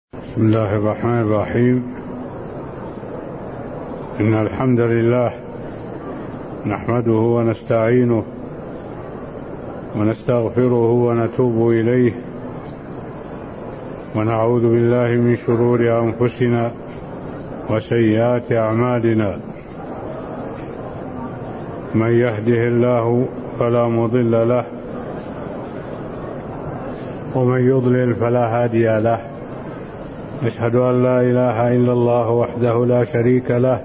بسم الله الرحمن الرحيم. إن الحمد لله نحمده ونستعينه ونستغفره ونتوب إليه، ونعوذ بالله من شرور أنفسنا وسيئات أعمالنا. من يهده الله فلا مضل له، ومن يضلل فلا هادي له. أشهد أن لا إله إلا الله وحده لا شريك له،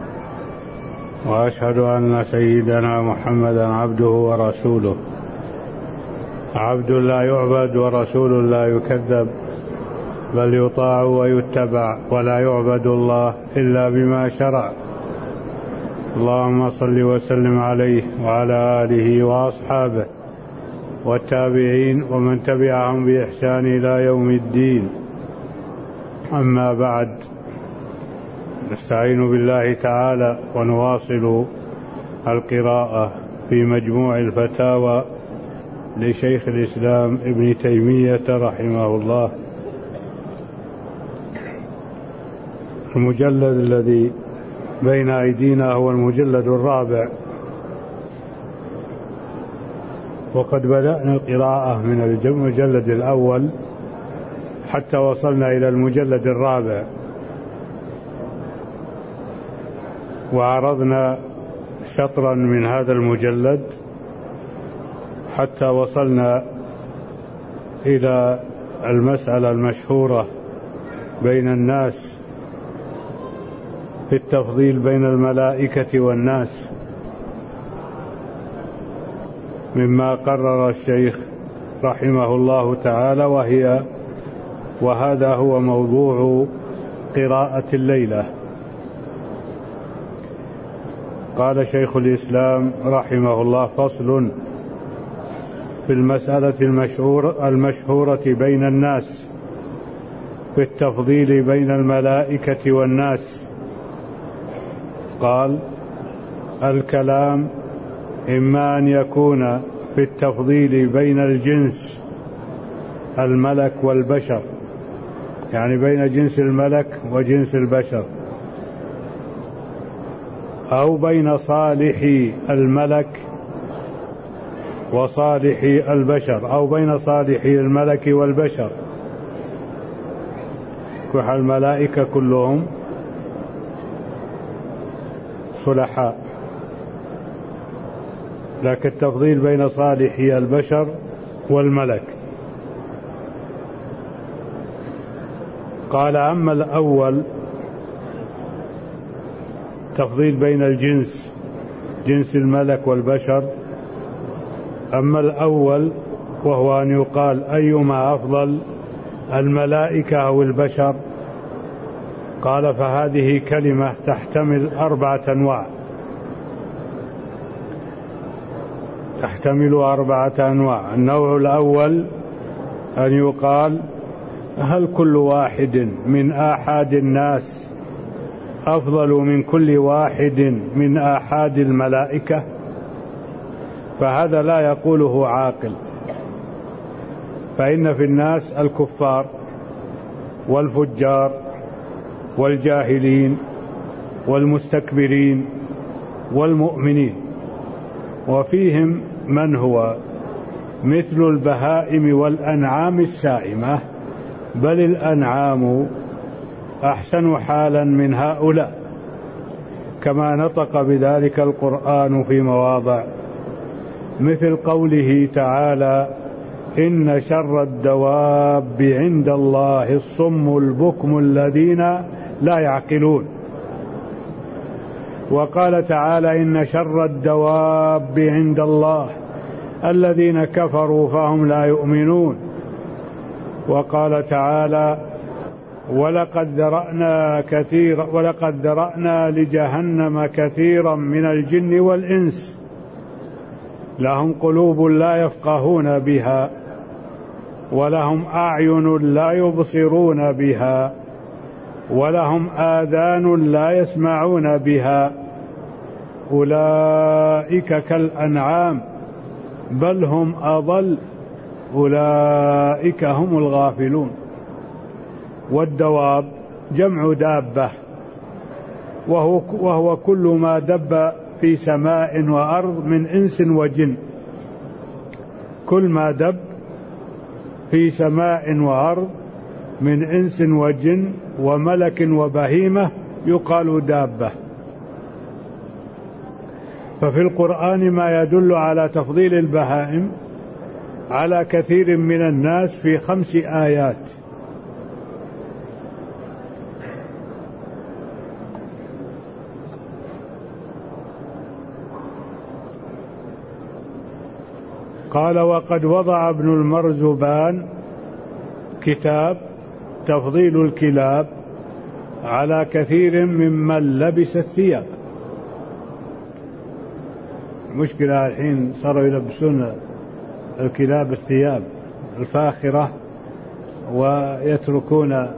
وأشهد أن سيدنا محمدا عبده ورسوله، عبد لا يعبد ورسول لا يكذب، بل يطاع ويتبع، ولا يعبد الله إلا بما شرع. اللهم صل وسلم عليه وعلى آله وأصحابه والتابعين ومن تبعهم بإحسان إلى يوم الدين. أما بعد، نستعين بالله تعالى ونواصل القراءة في مجموع الفتاوى لشيخ الإسلام ابن تيمية رحمه الله. المجلد الذي بين أيدينا هو المجلد الرابع، وقد بدأنا القراءة من المجلد الأول حتى وصلنا إلى المجلد الرابع، وعرضنا شطرا من هذا المجلد حتى وصلنا إلى المسألة المشهورة بين الناس في التفضيل بين الملائكة والناس، مما قرر الشيخ رحمه الله تعالى، وهذا هو موضوع قراءة الليلة. قال شيخ الإسلام رحمه الله: فصل في المسألة المشهورة بين الناس في التفضيل بين الملائكة والناس. قال: الكلام إما أن يكون في التفضيل بين الجنس الملك والبشر، يعني بين جنس الملك وجنس البشر، أو بين صالح الملك وصالح البشر، أو بين صالح الملك والبشر. الملائكة كلهم صلحاء، لكن التفضيل بين صالح البشر والملك. قال: أما الأول تفضيل بين الجنس، جنس الملك والبشر، أما الأول وهو أن يقال أيما أفضل، الملائكة أو البشر، قال: فهذه كلمة تحتمل 4 أنواع، تحتمل 4 أنواع. النوع الأول أن يقال: هل كل واحد من آحاد الناس أفضل من كل واحد من آحاد الملائكة؟ فهذا لا يقوله عاقل، فإن في الناس الكفار والفجار والجاهلين والمستكبرين والمؤمنين، وفيهم من هو مثل البهائم والأنعام السائمة، بل الأنعام أحسن حالا من هؤلاء، كما نطق بذلك القرآن في مواضع، مثل قوله تعالى: إن شر الدواب عند الله الصم البكم الذين لا يعقلون. وقال تعالى: إن شر الدواب عند الله الذين كفروا فهم لا يؤمنون. وقال تعالى: ولقد ذرأنا لجهنم كثيرا من الجن والإنس لهم قلوب لا يفقهون بها ولهم أعين لا يبصرون بها ولهم آذان لا يسمعون بها أولئك كالأنعام بل هم أضل أولئك هم الغافلون. والدواب جمع دابة، وهو كل ما دب في سماء وأرض من إنس وجن. كل ما دب في سماء وأرض من إنس وجن وملك وبهيمة يقال دابة. ففي القرآن ما يدل على تفضيل البهائم على كثير من الناس في 5 آيات. قال: وقد وضع ابن المرزبان كتاب تفضيل الكلاب على كثير ممن لبس الثياب. مشكلة الحين صاروا يلبسون الكلاب الثياب الفاخرة ويتركون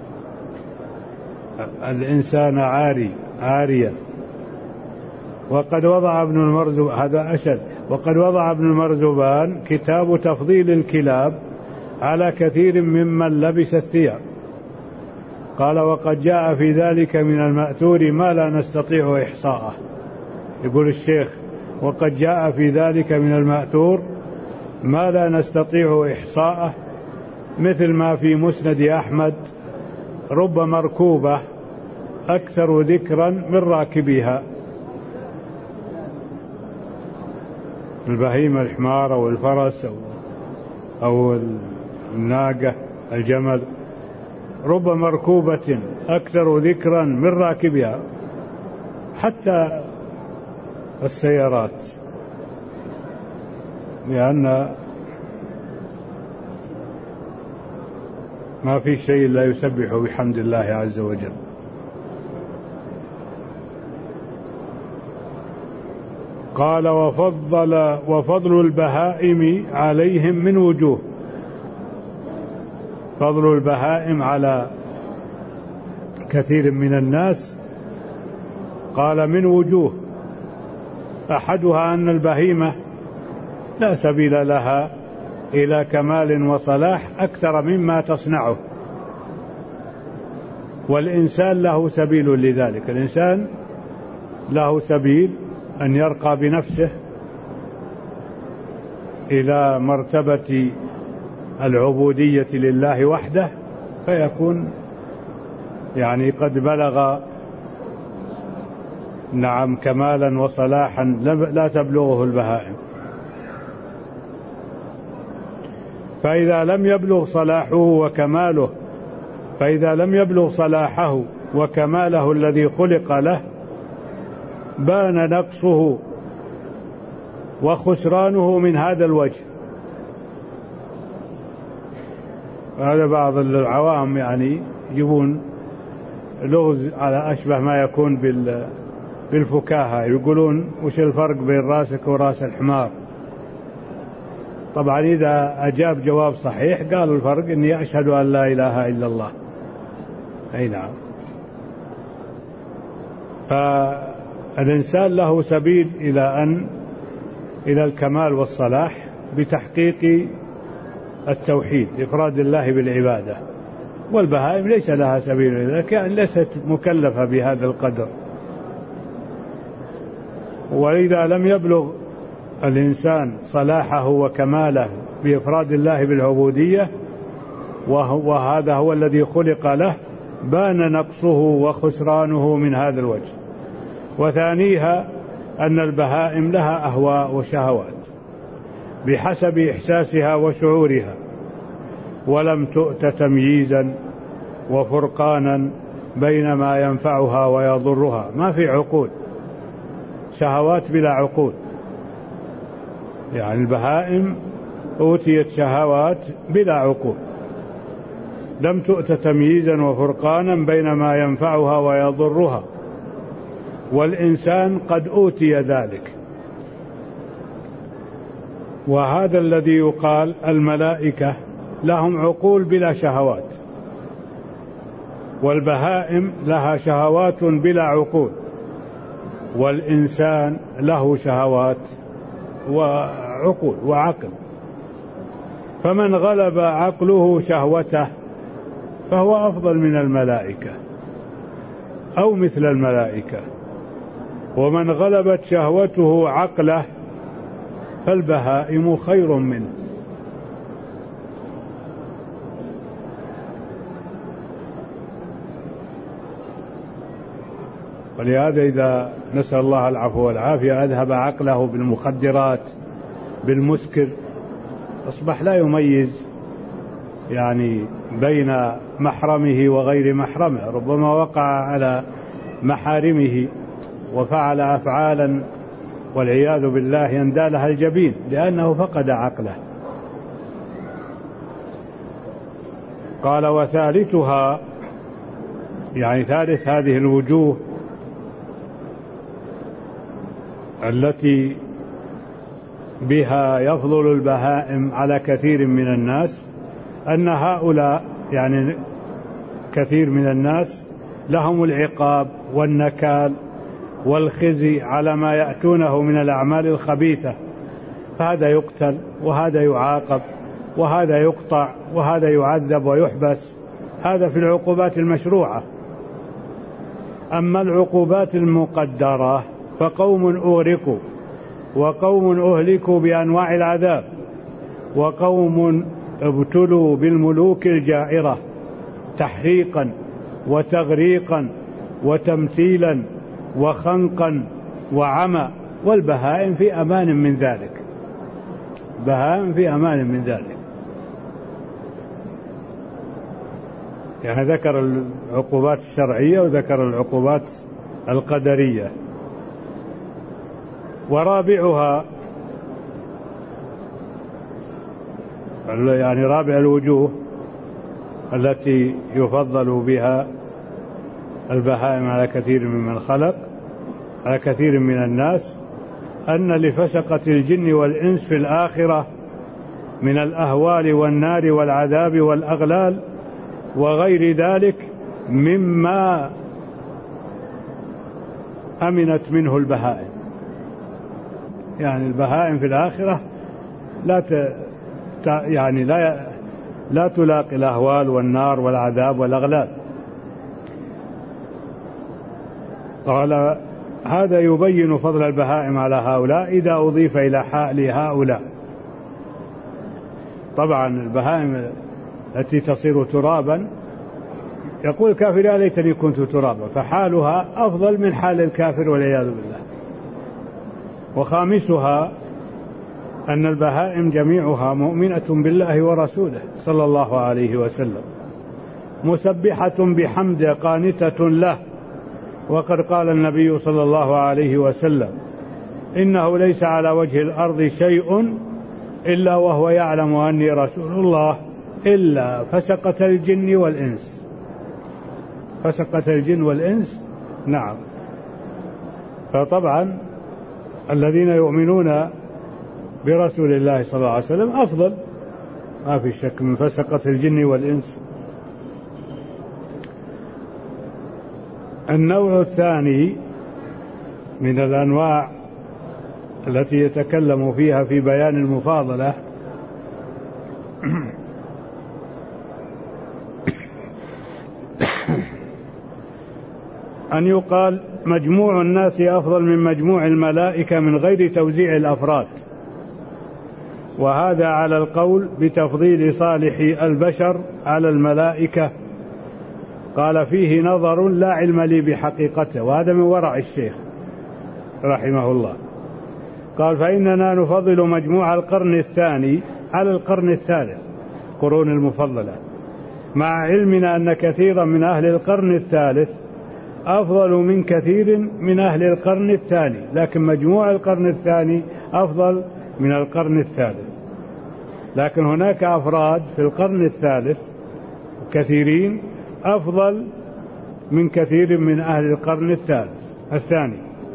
الإنسان عاريا. وقد وضع ابن المرزبان، هذا أشد، وقد وضع ابن المرزبان كتاب تفضيل الكلاب على كثير ممن لبس الثياب. قال: وقد جاء في ذلك من المأثور ما لا نستطيع إحصاءه. يقول الشيخ: وقد جاء في ذلك من المأثور ما لا نستطيع إحصاءه، مثل ما في مسند أحمد: رب مركوبة أكثر ذكرا من راكبها. البهيمة الحمار أو الفرس أو الناقة الجمل، رب مركوبة أكثر ذكرا من راكبها. حتى السيارات، لأن ما في شيء لا يسبح بحمد الله عز وجل. قال: وفضل البهائم عليهم من وجوه. فضل البهائم على كثير من الناس قال من وجوه. أحدها أن البهيمة لا سبيل لها إلى كمال وصلاح أكثر مما تصنعه، والإنسان له سبيل لذلك. الإنسان له سبيل أن يرقى بنفسه إلى مرتبة العبودية لله وحده، فيكون يعني قد بلغ كمالا وصلاحا لا تبلغه البهائم. فإذا لم يبلغ صلاحه وكماله الذي خلق له، بان نقصه وخسرانه من هذا الوجه. هذا بعض العوام يعني يجيبون لغز على أشبه ما يكون بالفكاهة، يقولون: وش الفرق بين راسك وراس الحمار؟ طبعا إذا أجاب جواب صحيح قالوا الفرق إني أشهد أن لا إله إلا الله. أي نعم. فالإنسان له سبيل إلى الكمال والصلاح بتحقيق التوحيد، إفراد الله بالعبادة. والبهائم ليس لها سبيل إلى ذلك، يعني ليست مكلفة بهذا القدر. وإذا لم يبلغ الإنسان صلاحه وكماله بإفراد الله بالعبودية، وهذا هو الذي خلق له، بان نقصه وخسرانه من هذا الوجه. وثانيها أن البهائم لها أهواء وشهوات بحسب إحساسها وشعورها، ولم تؤت تمييزا وفرقانا بين ما ينفعها ويضرها. ما في عقول، شهوات بلا عقول. يعني البهائم أوتيت شهوات بلا عقول، لم تؤت تمييزا وفرقانا بين ما ينفعها ويضرها، والإنسان قد أوتي ذلك. وهذا الذي يقال الملائكة لهم عقول بلا شهوات، والبهائم لها شهوات بلا عقول، والإنسان له شهوات وعقل. فمن غلب عقله شهوته فهو أفضل من الملائكة أو مثل الملائكة. ومن غلبت شهوته عقله فالبهائم خير منه. ولهذا إذا نسأل الله العفو والعافية أذهب عقله بالمخدرات بالمسكر أصبح لا يميز يعني بين محرمه وغير محرمه، ربما وقع على محارمه وفعل أفعالا والعياذ بالله يندى لها الجبين لأنه فقد عقله. قال وثالثها يعني ثالث هذه الوجوه التي بها يفضل البهائم على كثير من الناس أن هؤلاء يعني كثير من الناس لهم العقاب والنكال والخزي على ما يأتونه من الأعمال الخبيثة، فهذا يقتل وهذا يعاقب وهذا يقطع وهذا يعذب ويحبس، هذا في العقوبات المشروعة. أما العقوبات المقدرة فقوم أغرقوا وقوم أهلكوا بأنواع العذاب وقوم ابتلوا بالملوك الجائرة تحريقا وتغريقا وتمثيلا وخنقا وعمى، والبهائم في أمان من ذلك، بهائم في أمان من ذلك. يعني ذكر العقوبات الشرعية وذكر العقوبات القدرية. ورابعها يعني رابع الوجوه التي يفضل بها البهائم على كثير ممن خلق على كثير من الناس أن لفسقة الجن والإنس في الآخرة من الأهوال والنار والعذاب والأغلال وغير ذلك مما أمنت منه البهائم. يعني البهائم في الآخرة لا تلاقي الأهوال والنار والعذاب والأغلال. قال هذا يبين فضل البهائم على هؤلاء إذا أضيف إلى حال هؤلاء. طبعا البهائم التي تصير ترابا يقول الكافر يا ليتني كنت ترابا، فحالها أفضل من حال الكافر والعياذ بالله. وخامسها أن البهائم جميعها مؤمنة بالله ورسوله صلى الله عليه وسلم مسبحة بحمد قانتة له، وقد قال النبي صلى الله عليه وسلم إنه ليس على وجه الأرض شيء إلا وهو يعلم أني رسول الله إلا فسقة الجن والإنس. فسقة الجن والإنس نعم. فطبعا الذين يؤمنون برسول الله صلى الله عليه وسلم أفضل ما في شك من فسقة الجن والإنس. النوع الثاني من الأنواع التي يتكلم فيها في بيان المفاضلة أن يقال مجموع الناس أفضل من مجموع الملائكة من غير توزيع الأفراد، وهذا على القول بتفضيل صالح البشر على الملائكة. قال فيه نظر لا علم لي بحقيقته، وهذا من ورع الشيخ رحمه الله. قال فإننا نفضل مجموع القرن الثاني على القرن الثالث، قرون المفضلة، مع علمنا أن كثيرا من أهل القرن الثالث أفضل من كثير من أهل القرن الثاني، لكن مجموع القرن الثاني أفضل من القرن الثالث. لكن هناك أفراد في القرن الثالث كثيرين أفضل من كثير من أهل القرن الثاني.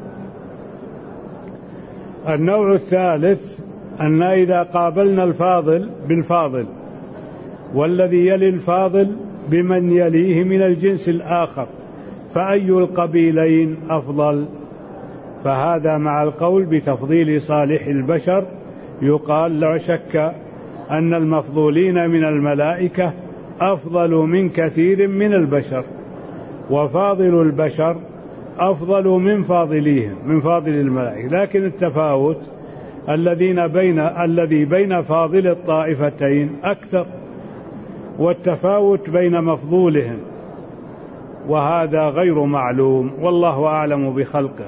النوع الثالث أن إذا قابلنا الفاضل بالفاضل والذي يلي الفاضل بمن يليه من الجنس الآخر فأي القبيلين أفضل؟ فهذا مع القول بتفضيل صالح البشر يقال لا شك أن المفضولين من الملائكة أفضل من كثير من البشر، وفاضل البشر أفضل من فاضليهم، من فاضل الملائكة، لكن التفاوت الذي بين فاضل الطائفتين أكثر، والتفاوت بين مفضولهم، وهذا غير معلوم، والله أعلم بخلقه.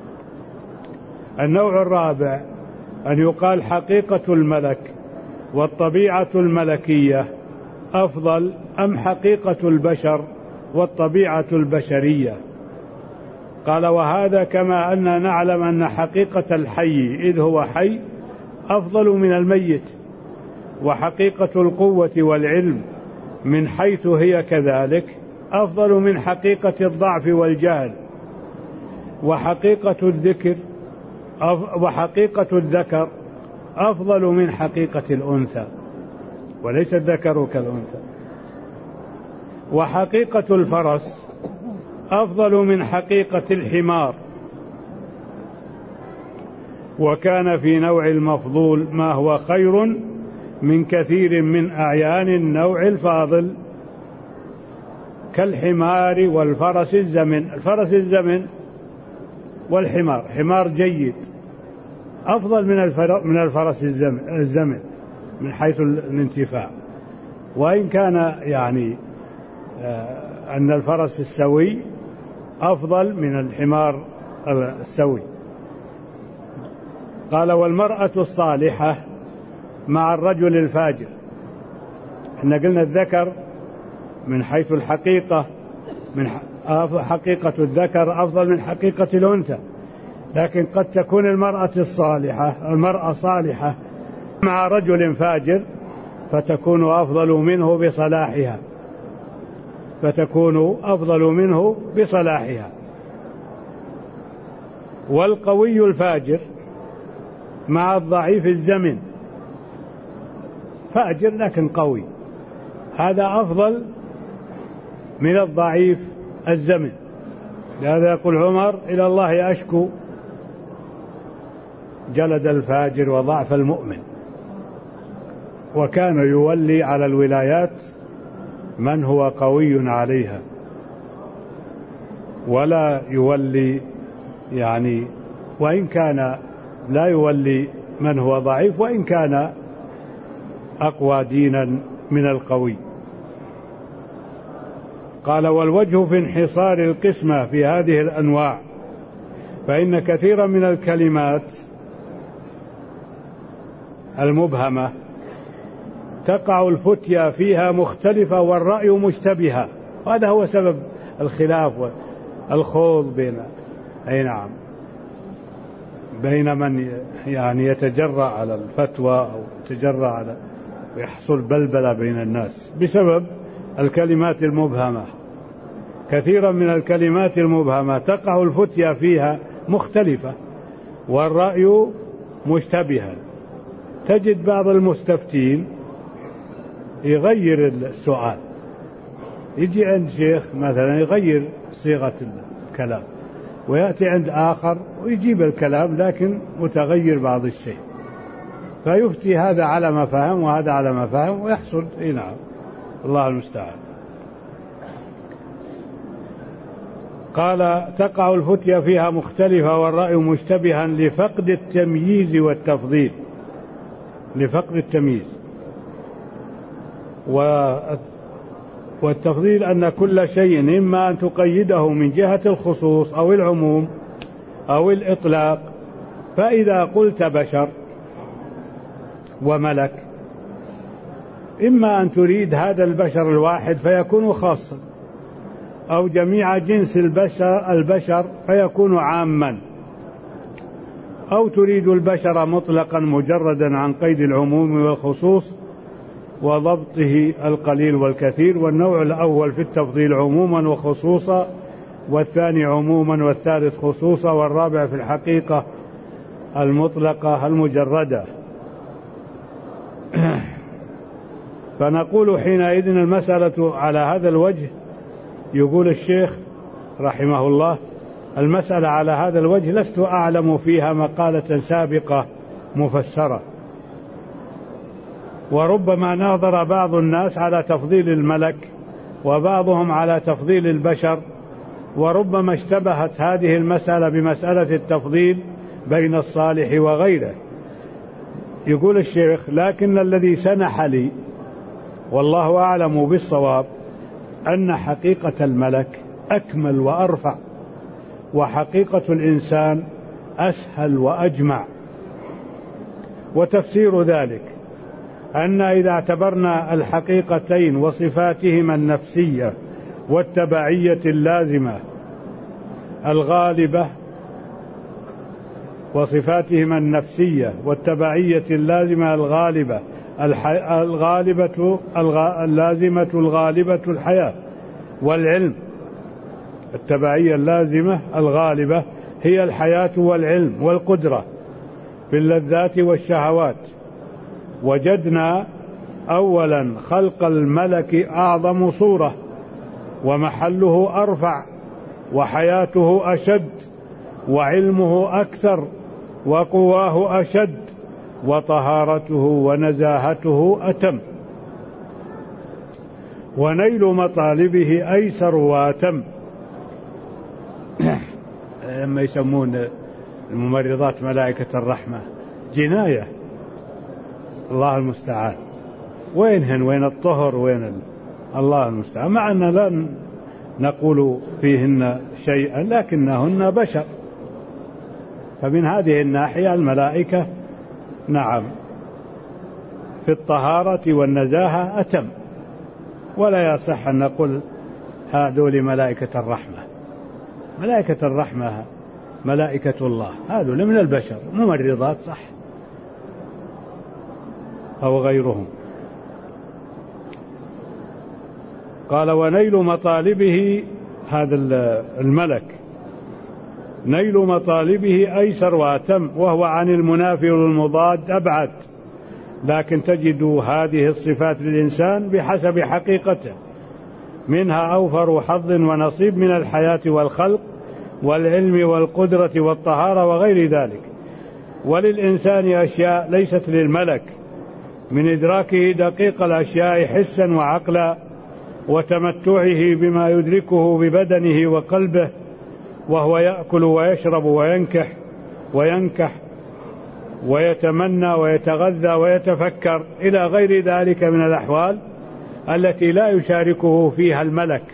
النوع الرابع أن يقال حقيقة الملك والطبيعة الملكية أفضل أم حقيقة البشر والطبيعة البشرية. قال: وهذا كما أننا نعلم أن حقيقة الحي إذ هو حي أفضل من الميت، وحقيقة القوة والعلم من حيث هي كذلك أفضل من حقيقة الضعف والجهل، وحقيقة الذكر أفضل من حقيقة الأنثى، وليس الذكر كالأنثى، وحقيقة الفرس أفضل من حقيقة الحمار. وكان في نوع المفضول ما هو خير من كثير من أعيان النوع الفاضل كالحمار والفرس الزمن. الفرس الزمن والحمار، حمار جيد أفضل من الفرس الزمن من حيث الانتفاع، وإن كان يعني أن الفرس السوي أفضل من الحمار السوي. قال: والمرأة الصالحة مع الرجل الفاجر. احنا قلنا الذكر من حيث الحقيقة حقيقة الذكر أفضل من حقيقة الأنثى، لكن قد تكون المرأة صالحة مع رجل فاجر فتكون أفضل منه بصلاحها. والقوي الفاجر مع الضعيف الزمن، فاجر لكن قوي، هذا أفضل من الضعيف الزمن. لهذا يقول عمر: إلى الله أشكو جلد الفاجر وضعف المؤمن. وكان يولي على الولايات من هو قوي عليها، ولا يولي وإن كان لا يولي من هو ضعيف وإن كان أقوى دينا من القوي. قال: والوجه في انحصار القسمة في هذه الأنواع، فإن كثيرا من الكلمات المبهمة تقع الفتيا فيها مختلفة والرأي مشتبها، وهذا هو سبب الخلاف والخوض بين من يتجرأ على الفتوى أو يتجرأ على ويحصل بلبلة بين الناس بسبب الكلمات المبهمة. كثيرا من الكلمات المبهمة تقع الفتيا فيها مختلفة والرأي مشتبها. تجد بعض المستفتين يغير السؤال، يجي عند شيخ مثلا يغير صيغة الكلام، ويأتي عند آخر ويجيب الكلام لكن متغير بعض الشيء، فيفتي هذا على ما فهم وهذا على ما فهم ويحصل نعم، الله المستعان. قال: تقع الفتيا فيها مختلفة والرأي مشتبها لفقد التمييز والتفضيل، لفقد التمييز والتفضيل، أن كل شيء إما أن تقيده من جهة الخصوص أو العموم أو الإطلاق. فإذا قلت بشر وملك إما أن تريد هذا البشر الواحد فيكون خاصا، أو جميع جنس البشر فيكون عاما، أو تريد البشر مطلقا مجردا عن قيد العموم والخصوص وضبطه القليل والكثير. والنوع الأول في التفضيل عموما وخصوصا، والثاني عموما والثالث خصوصا، والرابع في الحقيقة المطلقة المجردة. فنقول حينئذ المسألة على هذا الوجه، يقول الشيخ رحمه الله: المسألة على هذا الوجه لست أعلم فيها مقالة سابقة مفسرة، وربما ناظر بعض الناس على تفضيل الملك وبعضهم على تفضيل البشر، وربما اشتبهت هذه المسألة بمسألة التفضيل بين الصالح وغيره. يقول الشيخ: لكن الذي سنح لي والله أعلم بالصواب أن حقيقة الملك أكمل وأرفع، وحقيقة الإنسان أسهل وأجمع. وتفسير ذلك أن إذا اعتبرنا الحقيقتين وصفاتهما النفسية والتبعية اللازمة الغالبة، وصفاتهما النفسية والتبعية اللازمة الغالبة اللازمة الغالبة الحياة والعلم، التبعية اللازمة الغالبة هي الحياة والعلم والقدرة في اللذات والشهوات، وجدنا أولا خلق الملك أعظم صورة، ومحله أرفع، وحياته أشد، وعلمه أكثر، وقواه أشد، وطهارته ونزاهته أتم، ونيل مطالبه أيسر وأتم. لما يسمون الممرضات ملائكة الرحمة جناية، الله المستعان. وين الطهر، الله المستعان، مع أن لا نقول فيهن شيئا لكنهن بشر، فمن هذه الناحية الملائكة نعم في الطهارة والنزاهة أتم، ولا يصح أن نقول هذول ملائكة الرحمة. ملائكة الرحمة ملائكة الله، هذول من البشر، ممرضات صح أو غيرهم. قال: ونيل مطالبه، هذا الملك نيل مطالبه أيسر وأتم، وهو عن المنافي والمضاد أبعد، لكن تجد هذه الصفات للإنسان بحسب حقيقته، منها أوفر حظ ونصيب من الحياة والخلق والعلم والقدرة والطهارة وغير ذلك. وللإنسان أشياء ليست للملك، من إدراكه دقيق الأشياء حسا وعقلا، وتمتعه بما يدركه ببدنه وقلبه، وهو يأكل ويشرب وينكح ويتمنى ويتغذى ويتفكر إلى غير ذلك من الأحوال التي لا يشاركه فيها الملك.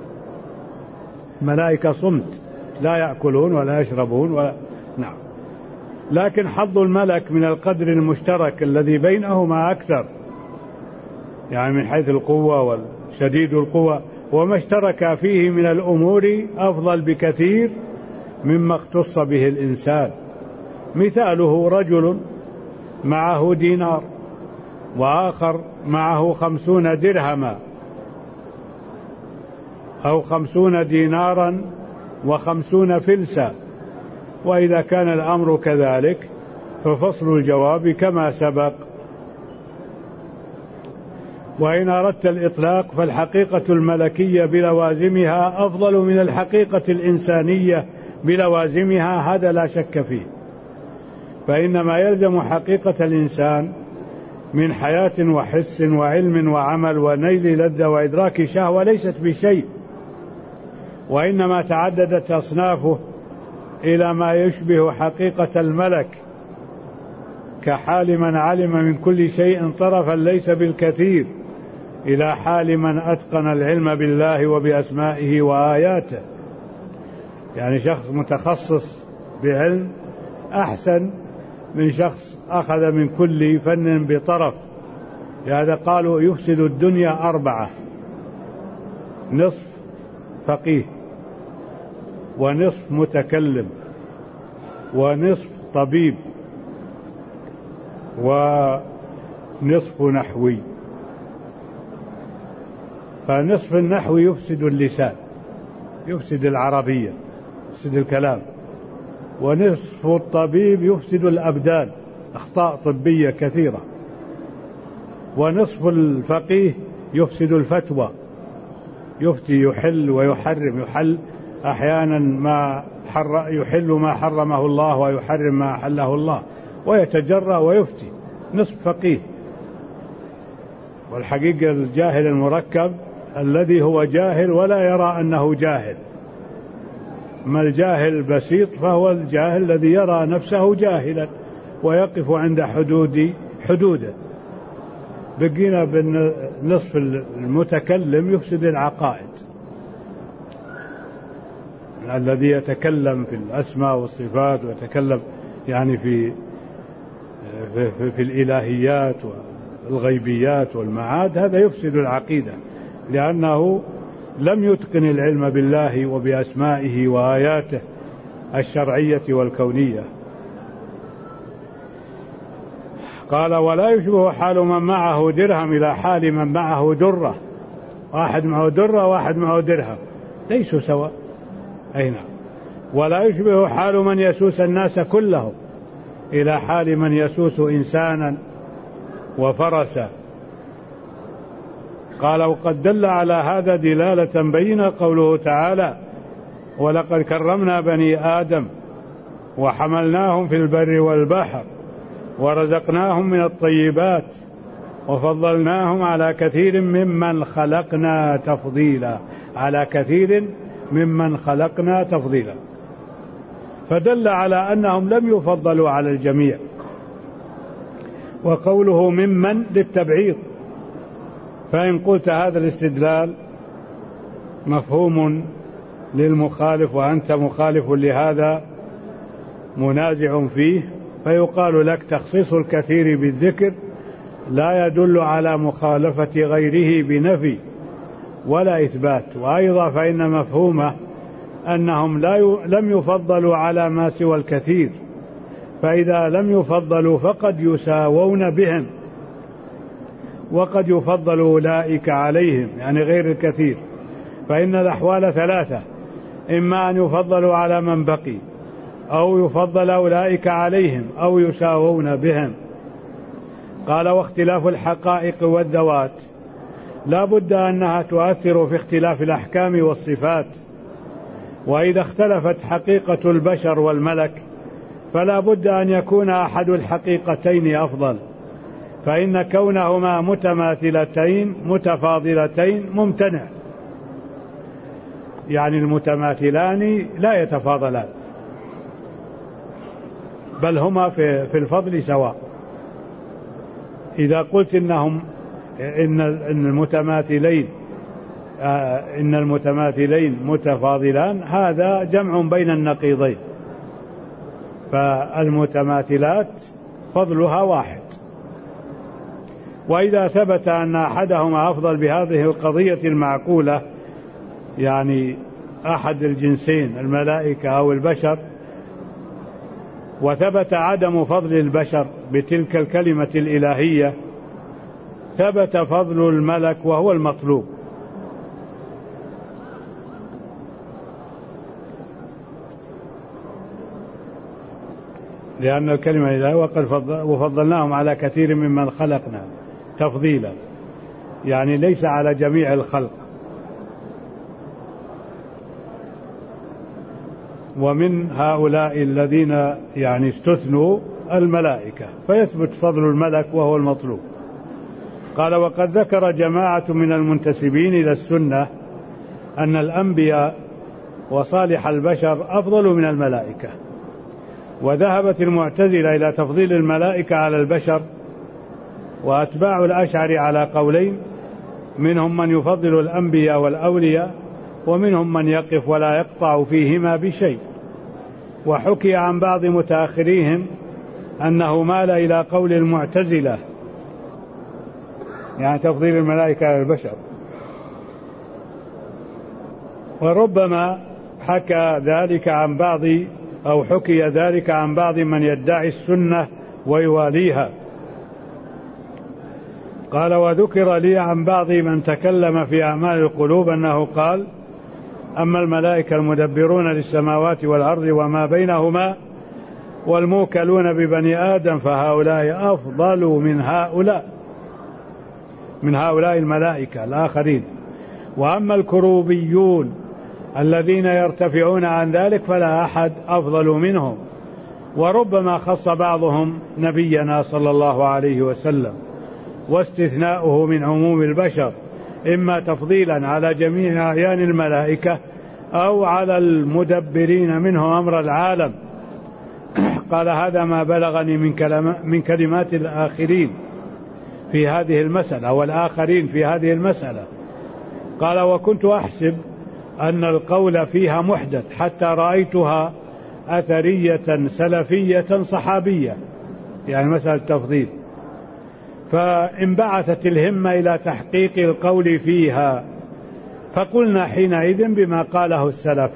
ملائكة صمت، لا يأكلون ولا يشربون نعم. لكن حظ الملك من القدر المشترك الذي بينهما أكثر، يعني من حيث القوة والشديد القوة، وما اشترك فيه من الأمور أفضل بكثير مما اختص به الإنسان. مثاله: رجل معه دينار، وآخر معه 50 درهما، أو 50 دينارا و50 فلسا. وإذا كان الأمر كذلك ففصل الجواب كما سبق. وإن أردت الإطلاق فالحقيقة الملكية بلوازمها أفضل من الحقيقة الإنسانية بلوازمها، هذا لا شك فيه. فإنما يلزم حقيقة الإنسان من حياة وحس وعلم وعمل ونيل لذة وإدراك شهوة ليست بشيء، وإنما تعددت أصنافه إلى ما يشبه حقيقة الملك، كحال من علم من كل شيء طرفا ليس بالكثير، إلى حال من أتقن العلم بالله وبأسمائه وآياته. يعني شخص متخصص بعلم أحسن من شخص أخذ من كل فن بطرف. لهذا قالوا يفسد الدنيا 4: نصف فقيه، ونصف متكلم، ونصف طبيب، ونصف نحوي. فنصف النحو يفسد اللسان، يفسد العربية، يفسد الكلام، ونصف الطبيب يفسد الأبدان، أخطاء طبية كثيرة، ونصف الفقيه يفسد الفتوى، يفتي يحل ويحرم، يحل أحيانا يحل ما حرمه الله ويحرم ما أحله الله، ويتجرأ ويفتي. نصف فقيه. والحقيقة الجاهل المركب الذي هو جاهل ولا يرى أنه جاهل. ما الجاهل البسيط فهو الجاهل الذي يرى نفسه جاهلا ويقف عند حدوده. بقينا بالنصف المتكلم يفسد العقائد، الذي يتكلم في الأسماء والصفات ويتكلم يعني في الإلهيات والغيبيات والمعاد، هذا يفسد العقيدة، لأنه لم يتقن العلم بالله وبأسمائه وآياته الشرعية والكونية. قال: ولا يشبه حال من معه درهم إلى حال من معه درة. واحد معه درة واحد معه درهم ليسوا سواء. أين؟ ولا يشبه حال من يسوس الناس كلهم إلى حال من يسوس إنسانا وفرسا. قال: وقد دل على هذا دلالة بينة قوله تعالى: ولقد كرمنا بني آدم وحملناهم في البر والبحر ورزقناهم من الطيبات وفضلناهم على كثير ممن خلقنا تفضيلا. على كثير ممن خلقنا تفضيلا، فدل على أنهم لم يفضلوا على الجميع. وقوله ممن للتبعيض، فإن قلت هذا الاستدلال مفهوم للمخالف وأنت مخالف لهذا منازع فيه، فيقال لك: تخصيص الكثير بالذكر لا يدل على مخالفة غيره بنفي ولا إثبات. وأيضا فإن مفهومه أنهم لم يفضلوا على ما سوى الكثير، فإذا لم يفضلوا فقد يساوون بهم، وقد يفضل أولئك عليهم يعني غير الكثير. فإن الأحوال ثلاثة: إما أن يفضلوا على من بقي، أو يفضل أولئك عليهم، أو يساوون بهم. قال: واختلاف الحقائق والذوات لا بد أنها تؤثر في اختلاف الأحكام والصفات. وإذا اختلفت حقيقة البشر والملك فلا بد أن يكون أحد الحقيقتين أفضل، فإن كونهما متماثلتين متفاضلتين ممتنع، يعني المتماثلان لا يتفاضلان، بل هما في الفضل سواء. إذا قلت إن المتماثلين متفاضلان، هذا جمع بين النقيضين، فالمتماثلات فضلها واحد. وإذا ثبت أن أحدهما أفضل بهذه القضية المعقولة، يعني أحد الجنسين الملائكة أو البشر، وثبت عدم فضل البشر بتلك الكلمة الإلهية، ثبت فضل الملك وهو المطلوب. لأن الكلمة الإلهية وفضلناهم على كثير ممن خلقنا تفضيلا، يعني ليس على جميع الخلق. ومن هؤلاء الذين يعني استثنوا الملائكة، فيثبت فضل الملك وهو المطلوب. قال: وقد ذكر جماعة من المنتسبين إلى السنة أن الأنبياء وصالح البشر أفضل من الملائكة، وذهبت المعتزلة إلى تفضيل الملائكة على البشر، وأتباع الأشعري على قولين: منهم من يفضل الأنبياء والأولياء، ومنهم من يقف ولا يقطع فيهما بشيء. وحكي عن بعض متأخريهم أنه مال إلى قول المعتزلة، يعني تفضيل الملائكة على البشر. وربما حكى ذلك عن بعض أو حكي ذلك عن بعض من يدعي السنة ويواليها. قال: وذكر لي عن بعض من تكلم في أعمال القلوب أنه قال: أما الملائكة المدبرون للسماوات والأرض وما بينهما والموكلون ببني آدم فهؤلاء أفضل من هؤلاء الملائكة الآخرين. وأما الكروبيون الذين يرتفعون عن ذلك فلا أحد أفضل منهم. وربما خص بعضهم نبينا صلى الله عليه وسلم واستثناؤه من عموم البشر، إما تفضيلا على جميع أعيان الملائكة أو على المدبرين منه أمر العالم. قال هذا ما بلغني من كلمات الآخرين في هذه المسألة والآخرين في هذه المسألة. قال وكنت أحسب أن القول فيها محدث حتى رأيتها أثرية سلفية صحابية، يعني مسألة التفضيل، فانبعثت الهمة إلى تحقيق القول فيها، فقلنا حينئذ بما قاله السلف.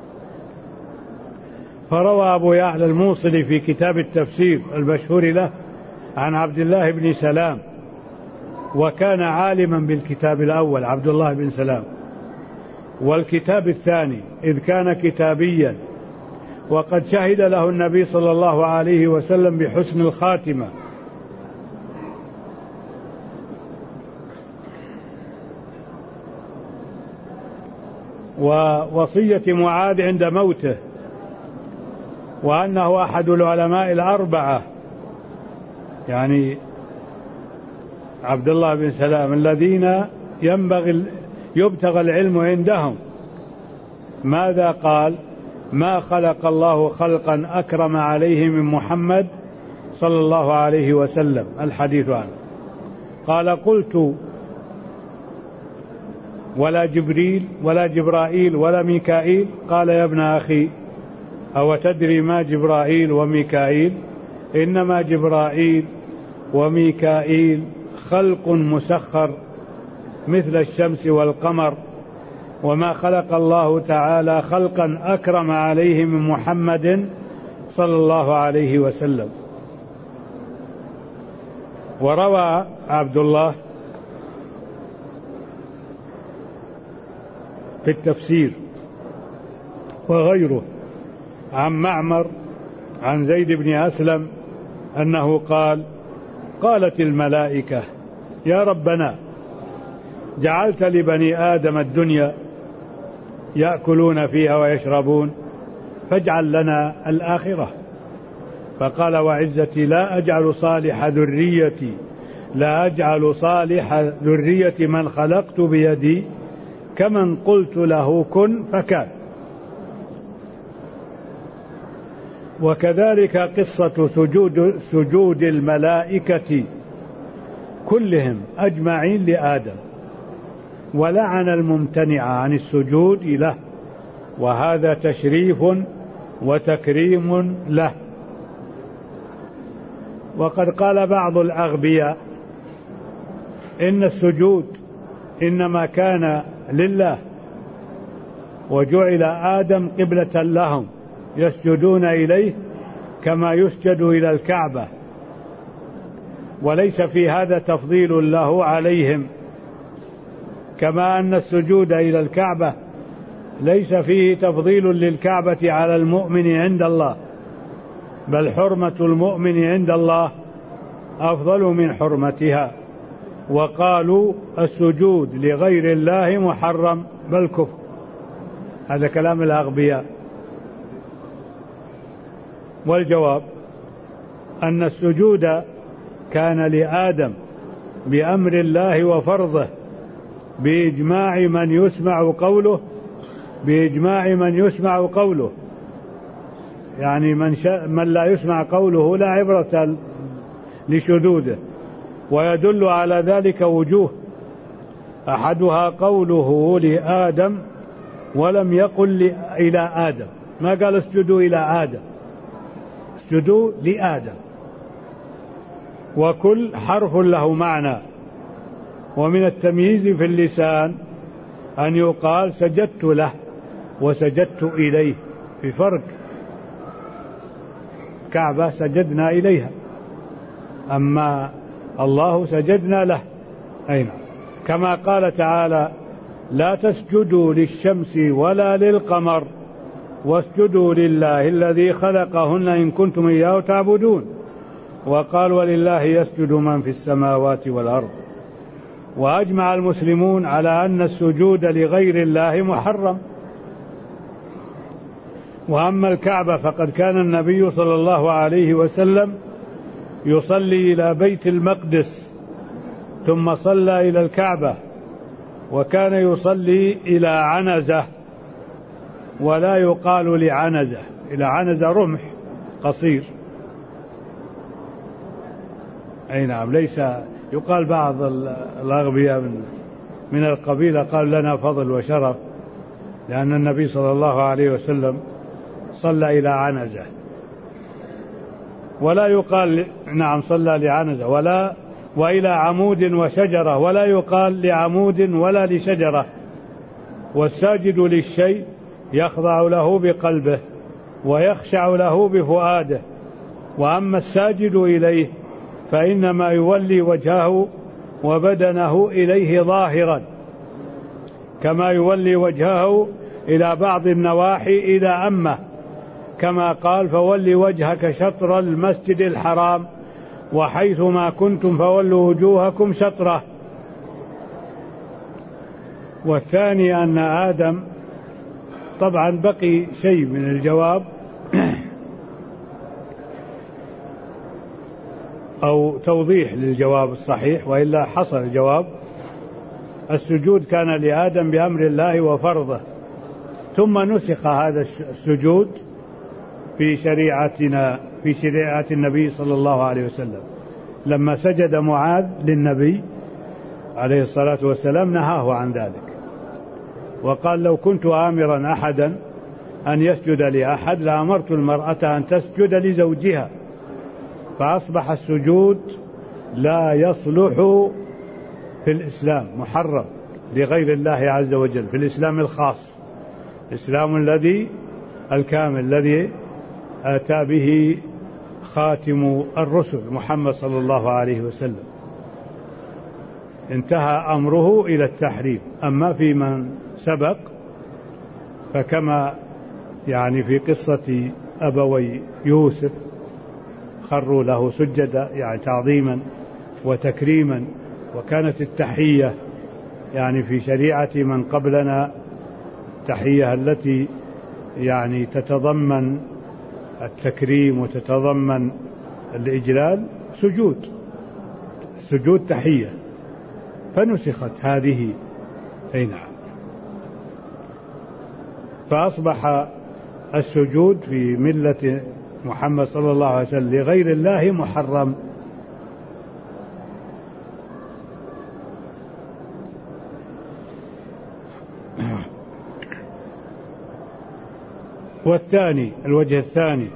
فروى أبو يعلى الموصلي في كتاب التفسير المشهور له عن عبد الله بن سلام، وكان عالما بالكتاب الأول عبد الله بن سلام، والكتاب الثاني إذ كان كتابيا، وقد شهد له النبي صلى الله عليه وسلم بحسن الخاتمة. ووصية معاذ عند موته، وأنه أحد العلماء الأربعة، يعني عبد الله بن سلام، الذين يبتغى العلم عندهم. ماذا قال؟ ما خلق الله خلقا أكرم عليه من محمد صلى الله عليه وسلم، الحديث عنه. قال قلت ولا جبريل ولا جبرائيل ولا ميكائيل؟ قال يا ابن أخي أو تدري ما جبرائيل وميكائيل؟ إنما جبرائيل وميكائيل خلق مسخر مثل الشمس والقمر، وما خلق الله تعالى خلقا أكرم عليه من محمد صلى الله عليه وسلم. وروى عبد الله في التفسير وغيره عن معمر عن زيد بن أسلم أنه قال قالت الملائكة يا ربنا جعلت لبني آدم الدنيا يأكلون فيها ويشربون، فاجعل لنا الآخرة. فقال وعزتي لا أجعل صالح ذريتي من خلقت بيدي كمن قلت له كن فكان. وكذلك قصة سجود الملائكة كلهم أجمعين لآدم، ولعن الممتنع عن السجود له، وهذا تشريف وتكريم له. وقد قال بعض الأغبياء إن السجود إنما كان لله، وجعل آدم قبلة لهم يسجدون إليه كما يسجد إلى الكعبة، وليس في هذا تفضيل له عليهم، كما أن السجود إلى الكعبة ليس فيه تفضيل للكعبة على المؤمن عند الله، بل حرمة المؤمن عند الله أفضل من حرمتها. وقالوا السجود لغير الله محرم بل كفر. هذا كلام الأغبياء. والجواب أن السجود كان لآدم بأمر الله وفرضه بإجماع من يسمع قوله، يعني من لا يسمع قوله لا عبرة لشذوذه. ويدل على ذلك وجوه، أحدها قوله لآدم ولم يقل إلى آدم، ما قال اسجدوا إلى آدم، اسجدوا لآدم. وكل حرف له معنى. ومن التمييز في اللسان أن يقال سجدت له وسجدت إليه، في فرق. كعبة سجدنا إليها، أما الله سجدنا له. أين كما قال تعالى لا تسجدوا للشمس ولا للقمر واسجدوا لله الذي خلقهن إن كنتم إياه تعبدون. وقال ولله يسجد من في السماوات والأرض. وأجمع المسلمون على أن السجود لغير الله محرم. وأما الكعبة فقد كان النبي صلى الله عليه وسلم يصلي إلى بيت المقدس ثم صلى إلى الكعبة، وكان يصلي إلى عنزة، ولا يقال لعنزة، إلى عنزة رمح قصير، أي نعم، ليس يقال بعض الأغبياء من القبيلة قال لنا فضل وشرف، لأن النبي صلى الله عليه وسلم صلى إلى عنزة، ولا يقال نعم صلى لعنزة، وإلى عمود وشجرة، ولا يقال لعمود ولا لشجرة. والساجد للشيء يخضع له بقلبه ويخشع له بفؤاده، وأما الساجد إليه فإنما يولي وجهه وبدنه إليه ظاهرا، كما يولي وجهه إلى بعض النواحي إذا أمه، كما قال فولي وجهك شطر المسجد الحرام وحيث ما كنتم فولوا وجوهكم شطره. والثاني أن آدم، طبعا بقي شيء من الجواب أو توضيح للجواب الصحيح، وإلا حصل الجواب. السجود كان لآدم بأمر الله وفرضه، ثم نسخ هذا السجود في شريعتنا، في شريعة النبي صلى الله عليه وسلم، لما سجد معاذ للنبي عليه الصلاة والسلام نهاه عن ذلك، وقال لو كنت آمرا أحدا أن يسجد لأحد لأمرت المرأة أن تسجد لزوجها، فأصبح السجود لا يصلح في الإسلام، محرم لغير الله عز وجل، في الإسلام الخاص، الإسلام الذي الكامل الذي أتى به خاتم الرسل محمد صلى الله عليه وسلم، انتهى أمره إلى التحريم. أما في من سبق فكما يعني في قصة أبوي يوسف خروا له سجدا، يعني تعظيما وتكريما، وكانت التحية يعني في شريعة من قبلنا التحية التي يعني تتضمن التكريم وتتضمن الإجلال، سجود تحية، فنسخت هذه، أي نعم، فأصبح السجود في ملة محمد صلى الله عليه وسلم لغير الله محرم. والثاني، الوجه الثاني،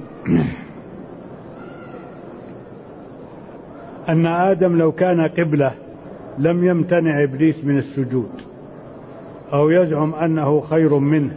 أن آدم لو كان قبلة لم يمتنع إبليس من السجود أو يزعم أنه خير منه،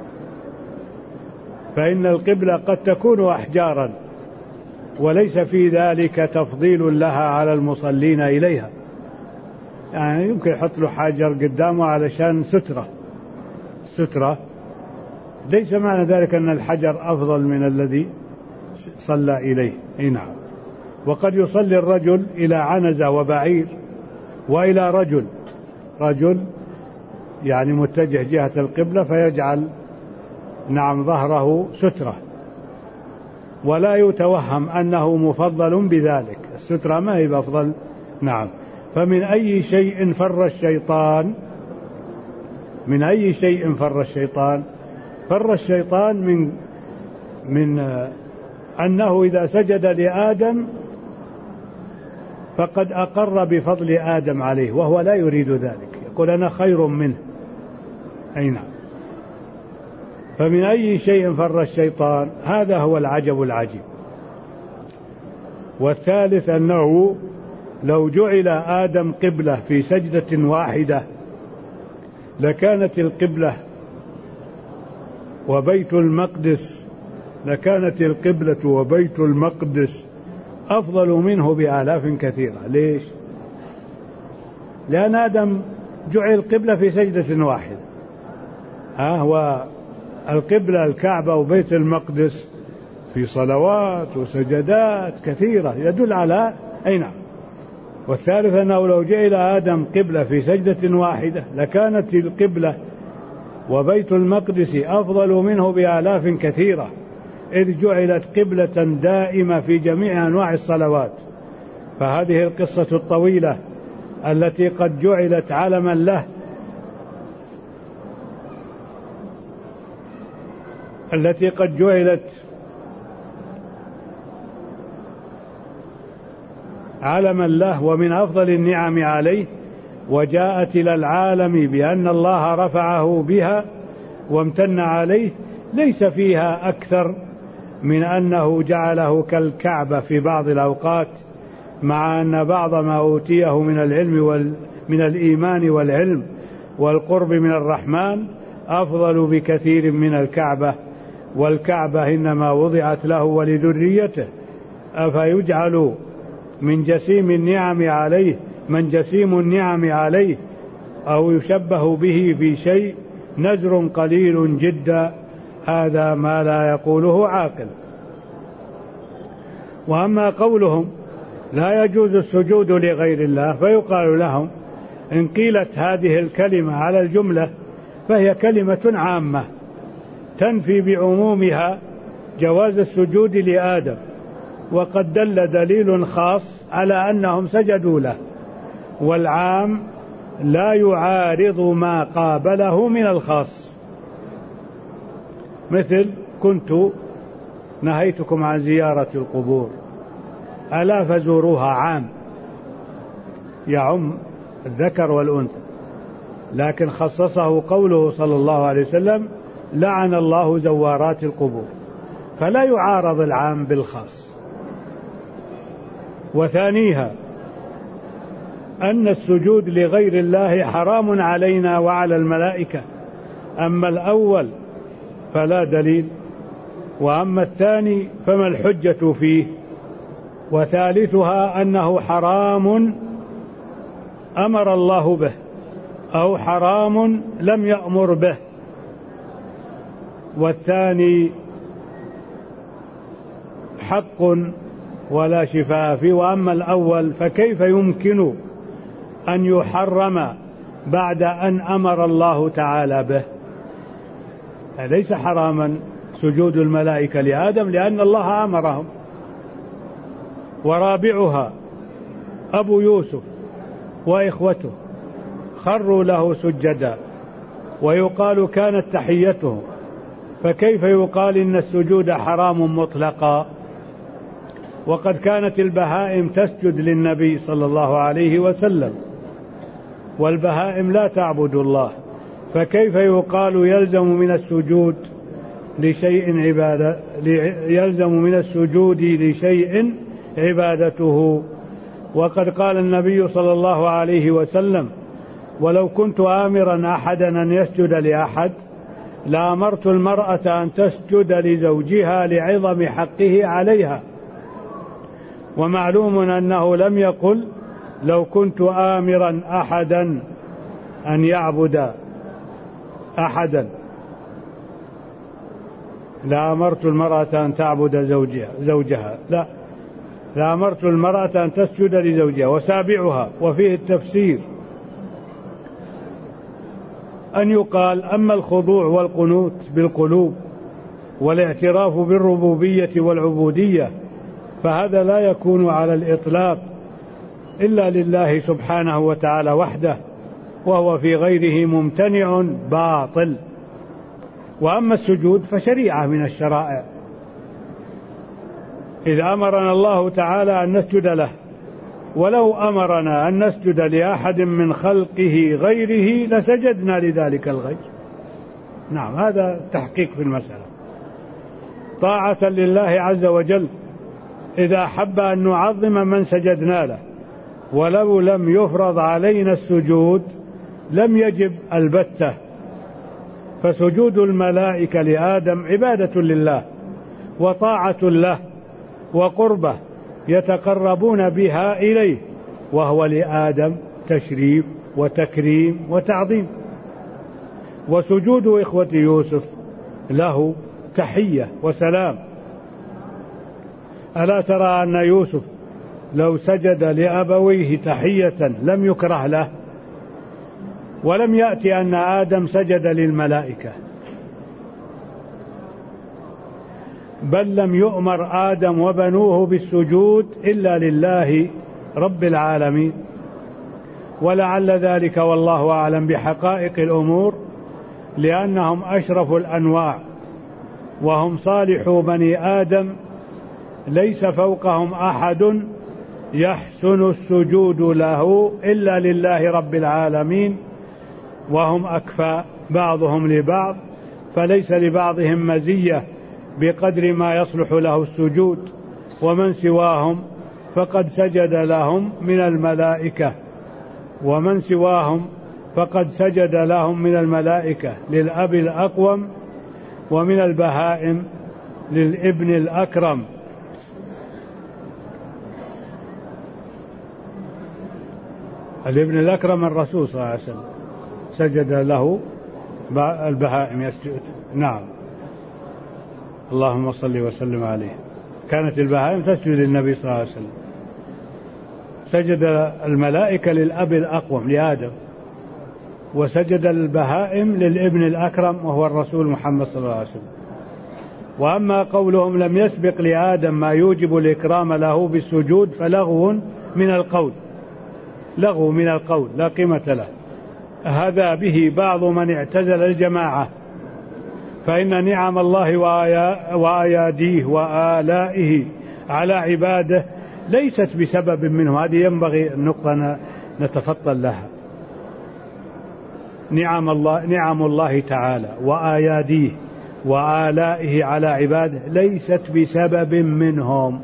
فإن القبلة قد تكون أحجارا وليس في ذلك تفضيل لها على المصلين إليها، يعني يمكن يحط له حجر قدامه علشان سترة، ليس معنى ذلك أن الحجر أفضل من الذي صلى إليه. نعم. وقد يصلي الرجل إلى عنزة وبعير، وإلى رجل يعني متجه جهة القبلة فيجعل نعم ظهره سترة، ولا يتوهم أنه مفضل بذلك، السترة ما هي بأفضل. نعم. فمن أي شيء فر الشيطان؟ من أي شيء فر الشيطان؟ فر الشيطان من أنه إذا سجد لآدم فقد أقر بفضل آدم عليه، وهو لا يريد ذلك، يقول أنا خير منه. أي نعم. فمن أي شيء فر الشيطان؟ هذا هو العجب العجيب. والثالث أنه لو جعل آدم قبلة في سجدة واحدة لكانت القبلة وبيت المقدس أفضل منه بآلاف كثيرة. ليش؟ لأن آدم جعل قبلة في سجدة واحدة، والقبلة الكعبة وبيت المقدس في صلوات وسجدات كثيرة يدل على. أي نعم. والثالث أنه لو جعل آدم قبلة في سجدة واحدة لكانت القبلة وبيت المقدس أفضل منه بآلاف كثيرة، إذ جعلت قبلة دائمة في جميع أنواع الصلوات. فهذه القصة الطويلة التي قد جعلت علما له، التي قد جعلت علما له ومن أفضل النعم عليه، وجاءت إلى العالم بأن الله رفعه بها وامتن عليه، ليس فيها أكثر من أنه جعله كالكعبة في بعض الأوقات، مع أن بعض ما أوتيه من العلم من الإيمان والعلم والقرب من الرحمن أفضل بكثير من الكعبة، والكعبة إنما وضعت له ولذريته، أفيجعل من جسيم النعم عليه أو يشبه به في شيء؟ نزر قليل جدا، هذا ما لا يقوله عاقل. وأما قولهم لا يجوز السجود لغير الله، فيقال لهم إن قيلت هذه الكلمة على الجملة فهي كلمة عامة تنفي بعمومها جواز السجود لآدم، وقد دل دليل خاص على أنهم سجدوا له، والعام لا يعارض ما قابله من الخاص. مثل كنت نهيتكم عن زيارة القبور، ألا فزوروها، عام يعم الذكر والأنثى، لكن خصصه قوله صلى الله عليه وسلم لعن الله زوارات القبور، فلا يعارض العام بالخاص. وثانيها أن السجود لغير الله حرام علينا وعلى الملائكة، أما الأول فلا دليل، وأما الثاني فما الحجة فيه. وثالثها أنه حرام أمر الله به أو حرام لم يأمر به، والثاني حق ولا شفاء فيه، وأما الأول فكيف يمكن أن يحرم بعد أن أمر الله تعالى به؟ ليس حراما سجود الملائكة لآدم لأن الله أمرهم. ورابعها أبو يوسف وإخوته خروا له سجدا، ويقال كانت تحيته، فكيف يقال إن السجود حرام مطلقا؟ وقد كانت البهائم تسجد للنبي صلى الله عليه وسلم، والبهائم لا تعبد الله، فكيف يقال يلزم من السجود لشيء عبادته؟ وقد قال النبي صلى الله عليه وسلم ولو كنت آمرا أحدا أن يسجد لأحد لأمرت المرأة أن تسجد لزوجها لعظم حقه عليها. ومعلوم أنه لم يقل لو كنت آمرا أحدا أن يعبد أحدا لأمرت المرأة أن تعبد زوجها، لا، لأمرت المرأة أن تسجد لزوجها. وسابعها وفيه التفسير أن يقال أما الخضوع والقنوت بالقلوب والاعتراف بالربوبية والعبودية فهذا لا يكون على الإطلاق إلا لله سبحانه وتعالى وحده، وهو في غيره ممتنع باطل. وأما السجود فشريعة من الشرائع، إذا أمرنا الله تعالى أن نسجد له، ولو أمرنا أن نسجد لأحد من خلقه غيره لسجدنا لذلك الغير. نعم، هذا تحقيق في المسألة، طاعة لله عز وجل إذا أحب أن نعظم من سجدنا له، ولو لم يفرض علينا السجود لم يجب البتة. فسجود الملائكة لآدم عبادة لله وطاعة له وقربة يتقربون بها إليه، وهو لآدم تشريف وتكريم وتعظيم. وسجود إخوة يوسف له تحية وسلام. ألا ترى أن يوسف لو سجد لأبويه تحية لم يكره له؟ ولم يأتي أن آدم سجد للملائكة، بل لم يؤمر آدم وبنوه بالسجود إلا لله رب العالمين. ولعل ذلك والله أعلم بحقائق الأمور لأنهم أشرف الأنواع، وهم صالحو بني آدم، ليس فوقهم أحد يحسن السجود له إلا لله رب العالمين، وهم أكفى بعضهم لبعض، فليس لبعضهم مزية بقدر ما يصلح له السجود، ومن سواهم فقد سجد لهم من الملائكة، ومن سواهم فقد سجد لهم من الملائكة للأب الأقوم، ومن البهائم للابن الأكرم. الابن الأكرم الرسول صلى الله عليه وسلم سجد له البهائم يسجد. نعم، اللهم صل وسلم عليه. كانت البهائم تسجد للنبي صلى الله عليه وسلم، سجد الملائكة للأب الأقوم لآدم، وسجد البهائم للابن الأكرم وهو الرسول محمد صلى الله عليه وسلم. وأما قولهم لم يسبق لآدم ما يوجب الإكرام له بالسجود فلغو من القول، لغو من القول لا قيمة له. هذا به بعض من اعتزل الجماعة، فإن نعم الله وأياديه وآلائه على عباده ليست بسبب منه. هذه ينبغي النقطة نتفطن لها. نعم الله تعالى وآياديه وآلائه على عباده ليست بسبب منهم،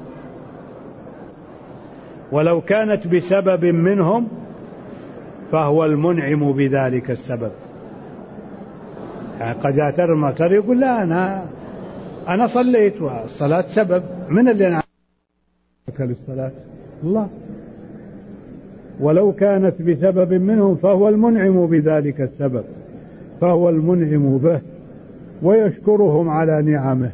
ولو كانت بسبب منهم فهو المنعم بذلك السبب. يعني قد يعترض يقول لا أنا صليت والصلاة سبب، من اللي أنعمك للصلاة؟ الله. ولو كانت بسبب منهم فهو المنعم بذلك السبب، فهو المنعم به ويشكرهم على نعمه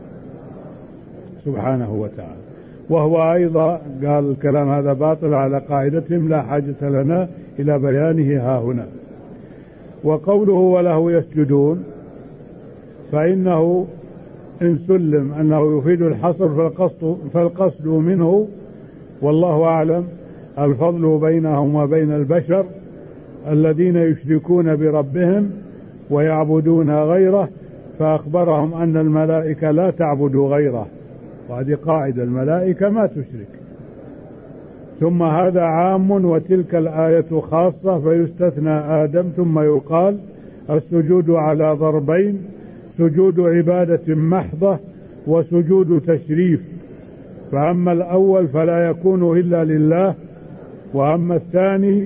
سبحانه وتعالى. وهو أيضا قال الكلام هذا باطل على قاعدتهم لا حاجة لنا إلى بيانه ها هنا. وقوله وله يسجدون فإنه إن سلم أنه يفيد الحصر فالقصد منه والله أعلم الفضل بينهم وبين البشر الذين يشركون بربهم ويعبدون غيره، فأخبرهم أن الملائكة لا تعبد غيره، وهذه قاعدة، الملائكة ما تشرك. ثم هذا عام وتلك الآية خاصة، فيستثنى آدم. ثم يقال السجود على ضربين: سجود عبادة محضة وسجود تشريف. فأما الأول فلا يكون إلا لله، وأما الثاني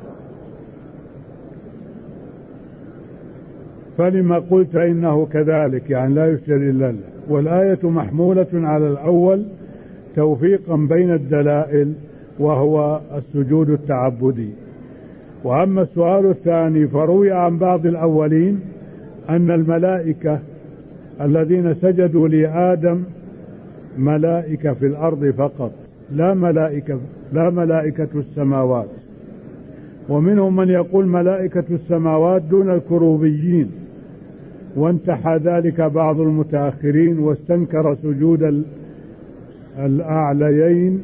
فلما قلت إنه كذلك، يعني لا يسجد إلا الله. والآية محمولة على الأول توفيقا بين الدلائل وهو السجود التعبدي. وأما السؤال الثاني فروي عن بعض الأولين أن الملائكة الذين سجدوا لآدم ملائكة في الأرض فقط، لا ملائكة السماوات. ومنهم من يقول ملائكة السماوات دون الكروبيين، وانتحى ذلك بعض المتأخرين واستنكر سجود الأعليين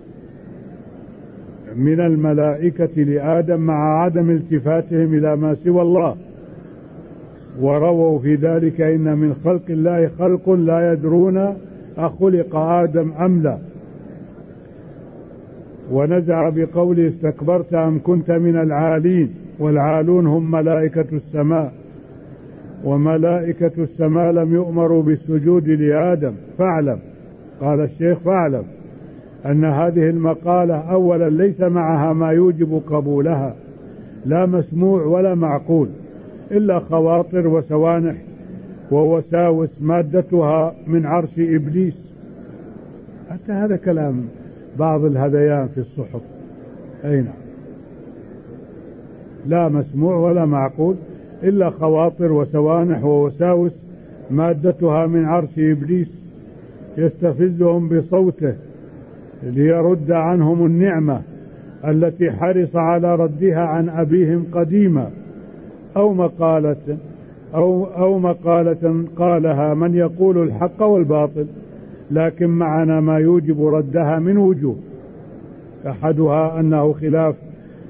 من الملائكة لآدم مع عدم التفاتهم إلى ما سوى الله، ورووا في ذلك إن من خلق الله خلق لا يدرون أخلق آدم أم لا، ونزع بقوله استكبرت أم كنت من العالين، والعالون هم ملائكة السماء، وملائكة السماء لم يؤمروا بالسجود لآدم. فاعلم، قال الشيخ فاعلم أن هذه المقالة أولا ليس معها ما يوجب قبولها، لا مسموع ولا معقول، إلا خواطر وسوانح ووساوس مادتها من عرش إبليس. حتى هذا كلام بعض الهذيان في الصحف. أي نعم، لا مسموع ولا معقول إلا خواطر وسوانح ووساوس مادتها من عرش إبليس يستفزهم بصوته ليرد عنهم النعمة التي حرص على ردها عن أبيهم قديما، أو مقالة قالها من يقول الحق والباطل، لكن معنا ما يوجب ردها من وجوه. أحدها أنه خلاف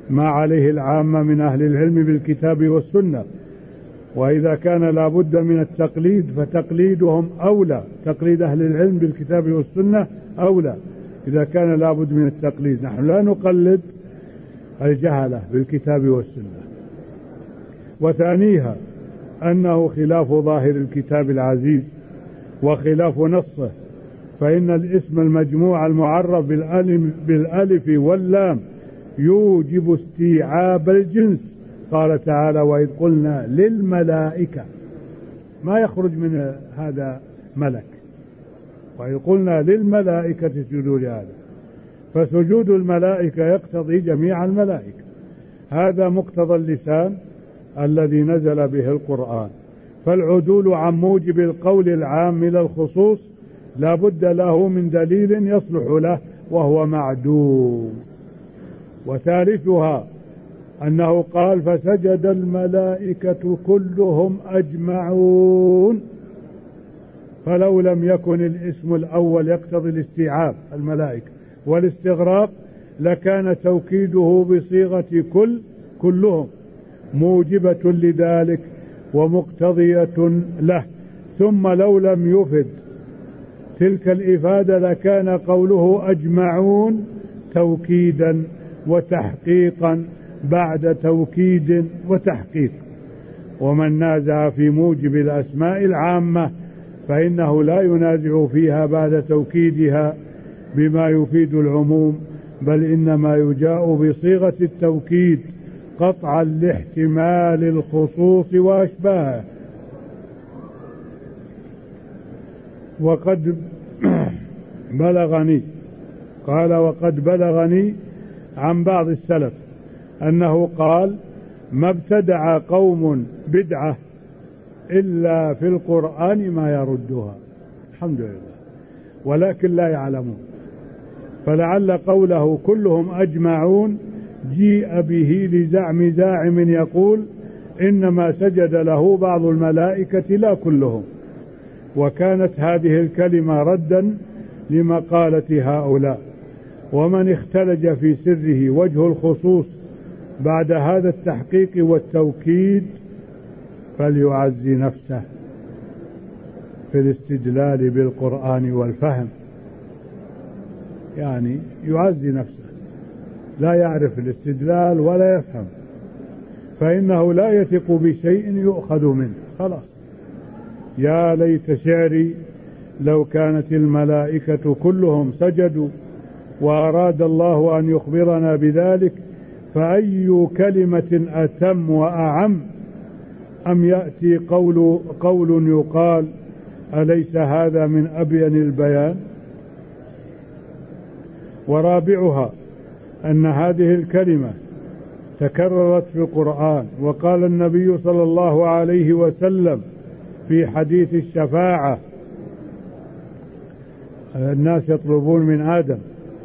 ما عليه العامة من أهل العلم بالكتاب والسنة. وإذا كان لا بد من التقليد فتقليدهم أولى، تقليد أهل العلم بالكتاب والسنة أولى إذا كان لا بد من التقليد. نحن لا نقلد الجهلة بالكتاب والسنة. وثانيها أنه خلاف ظاهر الكتاب العزيز وخلاف نصه، فإن الاسم المجموع المعرف بالألف واللام يوجب استيعاب الجنس. قال تعالى: وإذ قلنا للملائكة، ما يخرج من هذا ملك، وإذ قلنا للملائكة اسجدوا لآدم، فسجود الملائكة يقتضي جميع الملائكة. هذا مقتضى اللسان الذي نزل به القرآن. فالعدول عن موجب القول العام إلى الخصوص لا بد له من دليل يصلح له وهو معدوم. وثالثها أنه قال: فسجد الملائكة كلهم أجمعون، فلو لم يكن الاسم الأول يقتضي الاستيعاب الملائكة والاستغراق لكان توكيده بصيغة كلهم موجبة لذلك ومقتضية له. ثم لو لم يفد تلك الإفادة لكان قوله أجمعون توكيدا وتحقيقا بعد توكيد وتحقيق. ومن نازع في موجب الأسماء العامة فإنه لا ينازع فيها بعد توكيدها بما يفيد العموم، بل إنما يجاء بصيغة التوكيد قطعا لاحتمال الخصوص وأشباهه. وقد بلغني، قال: وقد بلغني عن بعض السلف أنه قال: ما ابتدع قوم بدعة إلا في القرآن ما يردها. الحمد لله. ولكن لا يعلمون، فلعل قوله كلهم أجمعون جيء به لزعم زاعم يقول إنما سجد له بعض الملائكة لا كلهم، وكانت هذه الكلمة ردا لمقالة هؤلاء. ومن اختلج في سره وجه الخصوص بعد هذا التحقيق والتوكيد فليعزي نفسه في الاستدلال بالقرآن والفهم. يعني يعزي نفسه، لا يعرف الاستدلال ولا يفهم، فإنه لا يثق بشيء يؤخذ منه. خلاص. يا ليت شعري لو كانت الملائكة كلهم سجدوا وأراد الله أن يخبرنا بذلك فأي كلمة أتم وأعم، أم يأتي قول يقال أليس هذا من أبين البيان؟ ورابعها أن هذه الكلمة تكررت في القرآن، وقال النبي صلى الله عليه وسلم في حديث الشفاعة: الناس يطلبون من آدم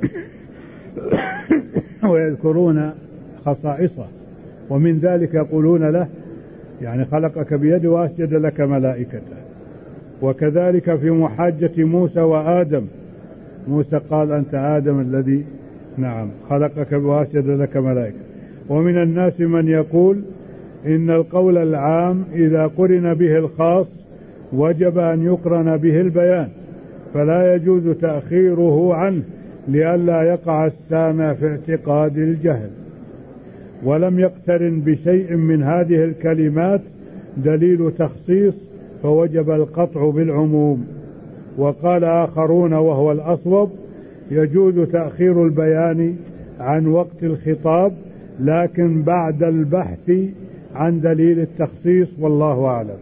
ويذكرون خصائصه، ومن ذلك يقولون له يعني خلقك بيده وأسجد لك ملائكته. وكذلك في محاجة موسى وآدم، موسى قال أنت آدم الذي خلقك وأسجد لك ملائكة. ومن الناس من يقول إن القول العام إذا قرن به الخاص وجب أن يقرن به البيان، فلا يجوز تأخيره عنه لئلا يقع السامع في اعتقاد الجهل. ولم يقترن بشيء من هذه الكلمات دليل تخصيص فوجب القطع بالعموم. وقال آخرون وهو الأصوب: يجوز تأخير البيان عن وقت الخطاب لكن بعد البحث عن دليل التخصيص، والله أعلم.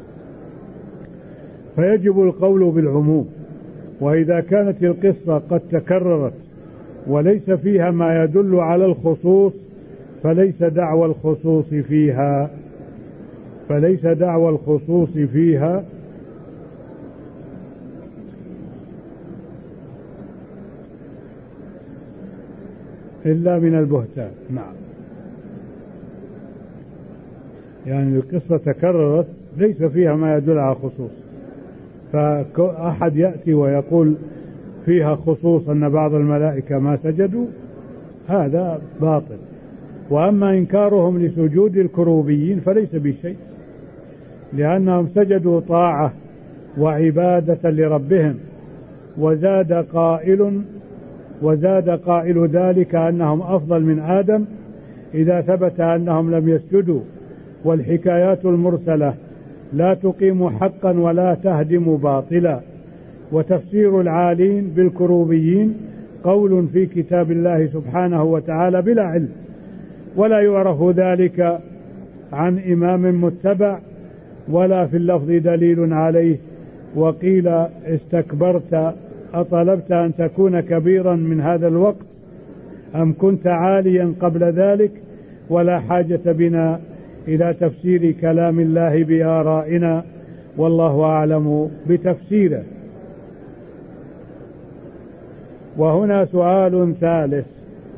فيجب القول بالعموم. وإذا كانت القصة قد تكررت وليس فيها ما يدل على الخصوص فليس دعوى الخصوص فيها إلا من البهتان. يعني القصة تكررت ليس فيها ما يدل على خصوص، فأحد يأتي ويقول فيها خصوص أن بعض الملائكة ما سجدوا، هذا باطل. وأما إنكارهم لسجود الكروبيين فليس بشيء، لأنهم سجدوا طاعة وعبادة لربهم، وزاد قائل ذلك أنهم أفضل من آدم إذا ثبت أنهم لم يسجدوا. والحكايات المرسلة لا تقيم حقا ولا تهدم باطلا. وتفسير العالين بالكروبيين قول في كتاب الله سبحانه وتعالى بلا علم، ولا يعرف ذلك عن إمام متبع ولا في اللفظ دليل عليه. وقيل استكبرت أطلبت أن تكون كبيرا من هذا الوقت أم كنت عاليا قبل ذلك؟ ولا حاجة بنا إلى تفسير كلام الله بآرائنا، والله أعلم بتفسيره. وهنا سؤال ثالث،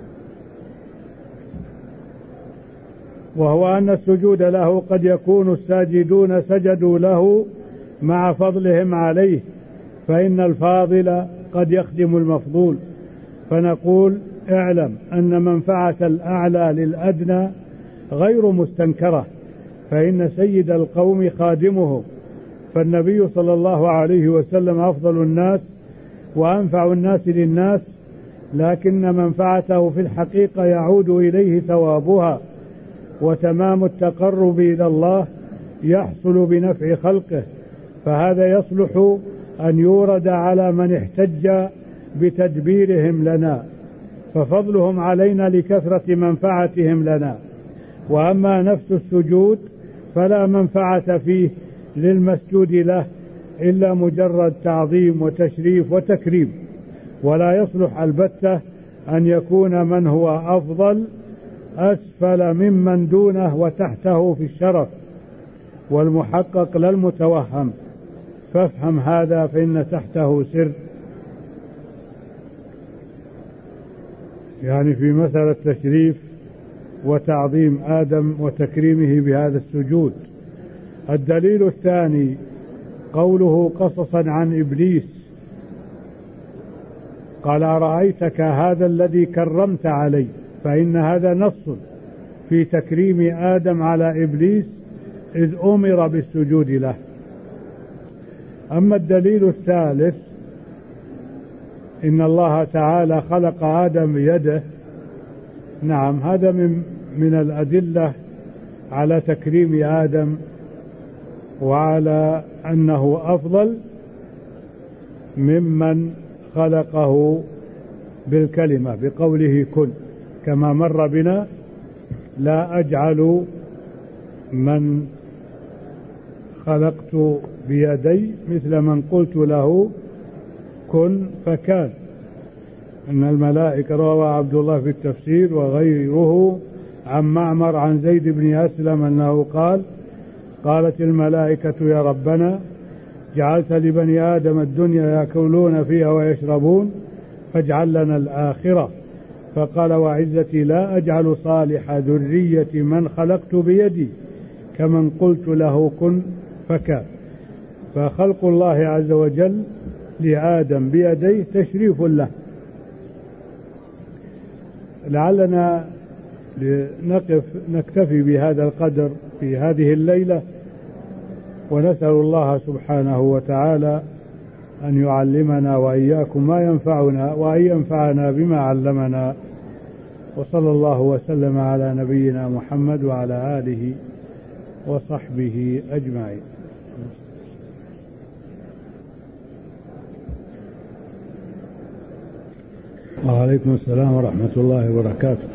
وهو أن السجود له قد يكون الساجدون سجدوا له مع فضلهم عليه، فإن الفاضل قد يخدم المفضول. فنقول اعلم أن منفعة الأعلى للأدنى غير مستنكرة، فإن سيد القوم خادمه، فالنبي صلى الله عليه وسلم أفضل الناس وأنفع الناس للناس، لكن منفعته في الحقيقة يعود إليه ثوابها، وتمام التقرب إلى الله يحصل بنفع خلقه، فهذا يصلح أن يورد على من احتج بتدبيرهم لنا، ففضلهم علينا لكثرة منفعتهم لنا. وأما نفس السجود فلا منفعة فيه للمسجود له إلا مجرد تعظيم وتشريف وتكريم، ولا يصلح البتة أن يكون من هو أفضل أسفل ممن دونه وتحته في الشرف، والمحقق لا المتوهم، فافهم هذا فإن تحته سر. يعني في مسألة تشريف وتعظيم آدم وتكريمه بهذا السجود. الدليل الثاني قوله قصصا عن إبليس، قال أرأيتك هذا الذي كرمت علي، فإن هذا نص في تكريم آدم على إبليس إذ أمر بالسجود له. أما الدليل الثالث إن الله تعالى خلق آدم بيده، نعم هذا من الأدلة على تكريم آدم وعلى أنه أفضل ممن خلقه بالكلمة بقوله كن، كما مر بنا لا أجعل من خلقت بيدي مثل من قلت له كن فكان. أن الملائكة، روى عبد الله في التفسير وغيره عن معمر عن زيد بن أسلم أنه قال قالت الملائكة يا ربنا جعلت لبني آدم الدنيا يأكلون فيها ويشربون فاجعل لنا الآخرة، فقال وعزتي لا أجعل صالح ذرية من خلقت بيدي كمن قلت له كن فكان. فخلق الله عز وجل لآدم بيديه تشريف له. لعلنا نكتفي بهذا القدر في هذه الليلة، ونسأل الله سبحانه وتعالى أن يعلمنا وإياكم ما ينفعنا وأن ينفعنا بما علمنا. وصلى الله وسلم على نبينا محمد وعلى آله وصحبه أجمعين. وعليكم السلام ورحمة الله وبركاته.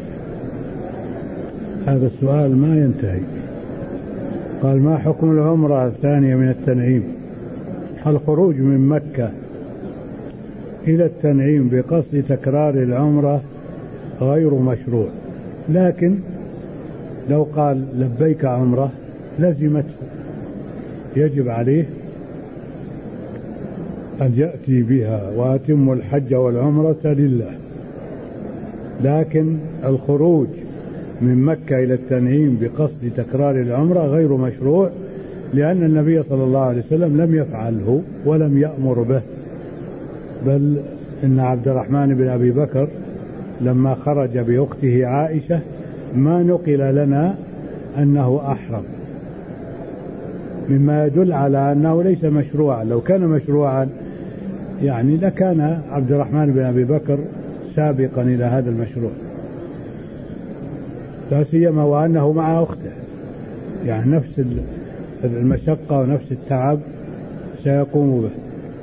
هذا السؤال ما ينتهي. قال ما حكم العمرة الثانية من التنعيم؟ الخروج من مكة إلى التنعيم بقصد تكرار العمرة غير مشروع، لكن لو قال لبيك عمرة لزمته، يجب عليه أن يأتي بها وأتم الحج والعمرة لله. لكن الخروج من مكة إلى التنعيم بقصد تكرار العمرة غير مشروع، لأن النبي صلى الله عليه وسلم لم يفعله ولم يأمر به، بل إن عبد الرحمن بن أبي بكر لما خرج بأخته عائشة ما نقل لنا أنه أحرم، مما يدل على أنه ليس مشروعا. لو كان مشروعا يعني لكان عبد الرحمن بن أبي بكر سابقا إلى هذا المشروع، لا سيما وأنه مع أخته، يعني نفس المشقة ونفس التعب سيقوم به.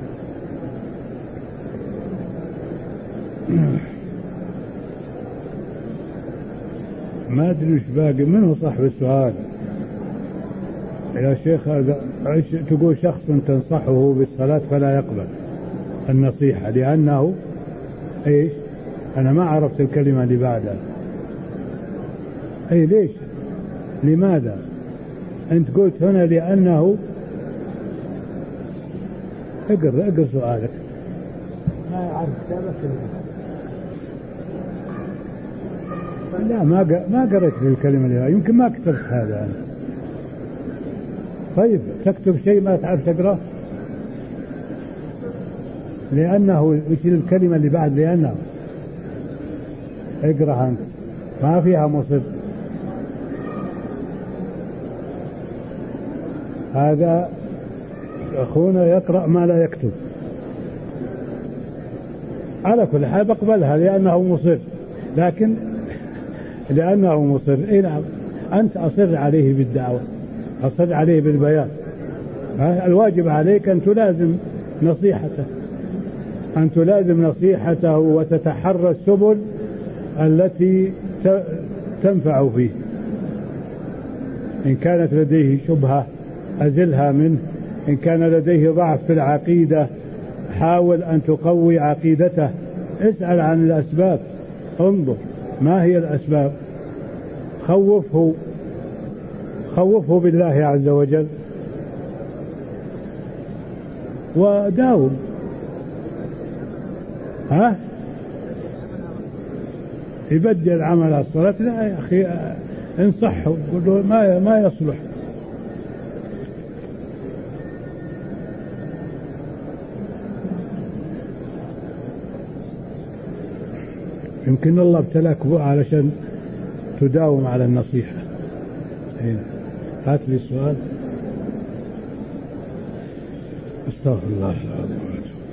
ما أدري وش باقي. منه صاحب السؤال؟ يا شيخ هذا تقول شخص تنصحه بالصلاة فلا يقبل النصيحة لأنه إيش؟ أنا ما عرفت الكلمة اللي بعدها. أي ليش؟ لماذا؟ أنت قلت هنا لأنه. اقرأ سؤالك. ما يعرف كتابك. لا ما قرأت في الكلمة اللي يمكن ما كتبت هذا أنت. طيب تكتب شيء ما تعرف تقرأ. لأنه وش الكلمة اللي بعد لأنه؟ اقرأ أنت، ما فيها مصب. هذا أخونا يقرأ ما لا يكتب. على كل حال بقبلها لأنه مصر، لكن لأنه مصر. إيه نعم، أنت أصر عليه بالدعوة، أصر عليه بالبيان. الواجب عليك أن تلازم نصيحته وتتحرى السبل التي تنفع فيه. إن كانت لديه شبهة أزلها منه، إن كان لديه ضعف في العقيدة حاول أن تقوي عقيدته، اسأل عن الأسباب، انظر ما هي الأسباب، خوفه بالله عز وجل وداوم. يبدل عمل الصلاة. لا يا أخي انصحه، قل له ما يصلح. يمكن الله ابتلاك به علشان تداوم على النصيحة. هات لي السؤال. استغفر الله العظيم.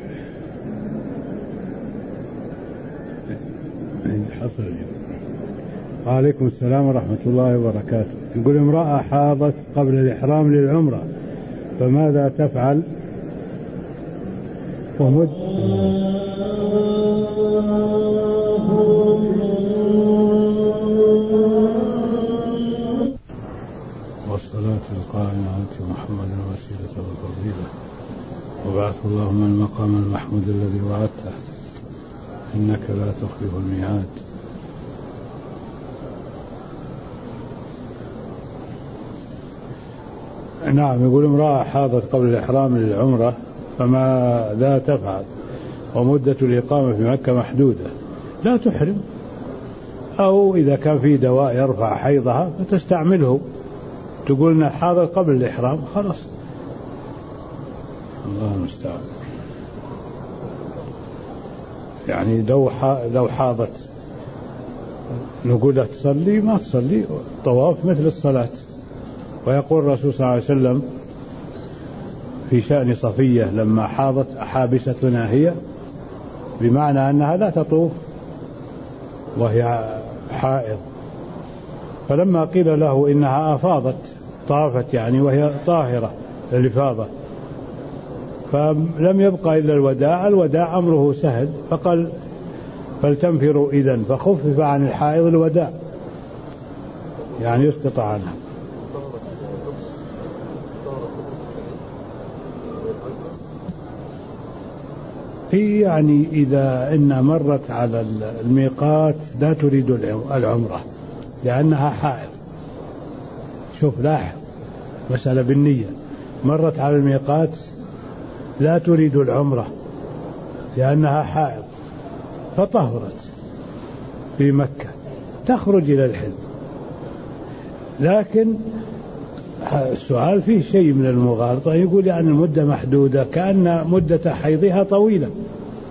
حصل. وعليكم السلام ورحمة الله وبركاته. يقول امرأة حاضت قبل الإحرام للعمرة فماذا تفعل؟ والصلاة القائمة على محمد وسيلة والفضيلة وبعث اللهم المقام المحمود الذي وعدته إنك لا تخلف الميعاد. نعم. يقول امرأة حاضت قبل الإحرام للعمرة فماذا تفعل؟ ومدة الإقامة في مكة محدودة. لا تحرم، أو إذا كان في دواء يرفع حيضها فتستعمله، تقولنا حاضر قبل الإحرام خلاص. الله المستعان. يعني لو حاضت نقول لها تصلي ما تصلي، طواف مثل الصلاة. ويقول الرسول صلى الله عليه وسلم في شأن صفية لما حاضت حابستنا هي، بمعنى أنها لا تطوف وهي حائض، فلما قيل له إنها أفاضت طافت يعني وهي طاهرة الإفاضة، فلم يبقى إلا الوداع أمره سهل، فقال فلتنفروا إذن، فخفف عن الحائض الوداع يعني يسقط عنها. هي يعني إذا إن مرت على الميقات لا تريد العمرة لأنها حائض. شوف لاحظ مسألة بالنية، مرت على الميقات لا تريد العمرة لأنها حائض فطهرت في مكة تخرج إلى الحل. لكن السؤال فيه شيء من المغالطة، يقول يعني المدة محدودة كأن مدة حيضها طويلة،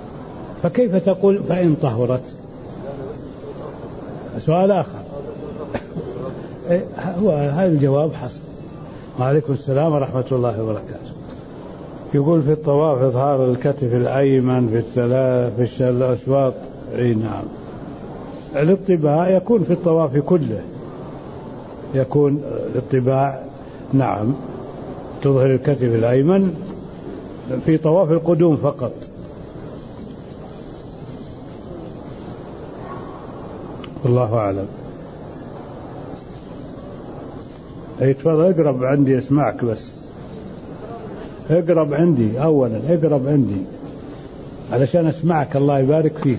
فكيف تقول فإن طهرت؟ سؤال آخر. هو هذا الجواب حصل. وعليكم السلام ورحمة الله وبركاته. يقول في الطواف إظهار الكتف الأيمن في الأسواط. أي نعم. الاطباع يكون في الطواف كله، يكون الاطباع نعم تظهر الكتف الأيمن في طواف القدوم فقط. والله أعلم. أي تفضل اقرب عندي اسمعك، بس اقرب عندي أولا، اقرب عندي علشان اسمعك. الله يبارك فيك.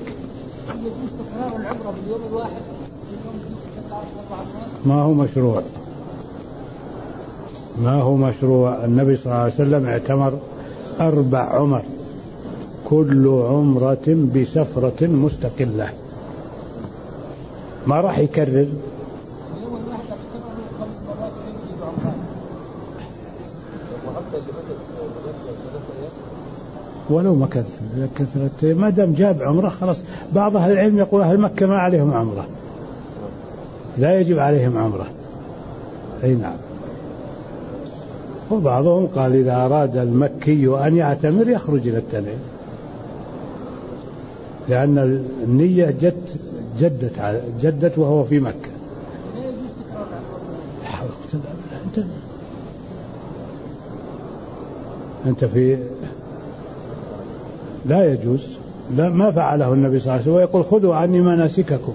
ما هو مشروع، ما هو مشروع. النبي صلى الله عليه وسلم اعتمر 4 عمر، كل عمرة بسفرة مستقلة، ما راح يكرر. ولو ما كثرت ما دام جاب عمره خلاص. بعض أهل العلم يقول أهل مكة ما عليهم عمره، لا يجب عليهم عمره. أي نعم. وبعضهم قال إذا أراد المكي أن يعتمر يخرج إلى التنعيم، لأن النية جدت وهو في مكة. أنت في لا يجوز، لا ما فعله النبي صلى الله عليه وسلم، ويقول خذوا عني مناسككم.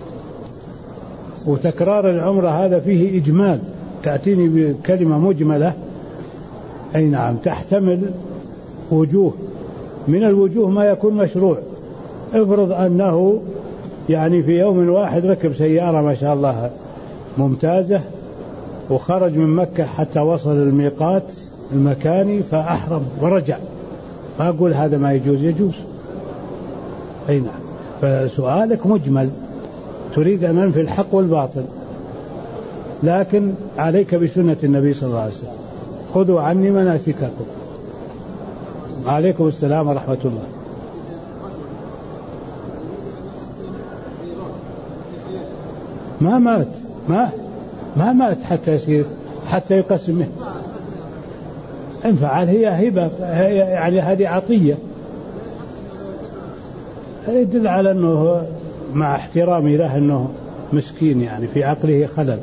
وتكرار العمرة هذا فيه إجمال، تأتيني بكلمة مجملة أي نعم تحتمل وجوه، من الوجوه ما يكون مشروع. افرض أنه يعني في يوم واحد ركب سيارة ما شاء الله ممتازة وخرج من مكة حتى وصل الميقات المكاني فأحرم ورجع، ما أقول هذا ما يجوز، يجوز. أي نعم. فسؤالك مجمل، تريد أن ننفي الحق والباطل، لكن عليك بسنة النبي صلى الله عليه وسلم. خذوا عني مناسككم. عليكم السلام ورحمة الله. ما مات، ما مات حتى يصير، حتى يقسمه. انفعل، هي هبة، يعني هذه عطية، يدل على أنه مع احترامي له أنه مسكين، يعني في عقله خلل.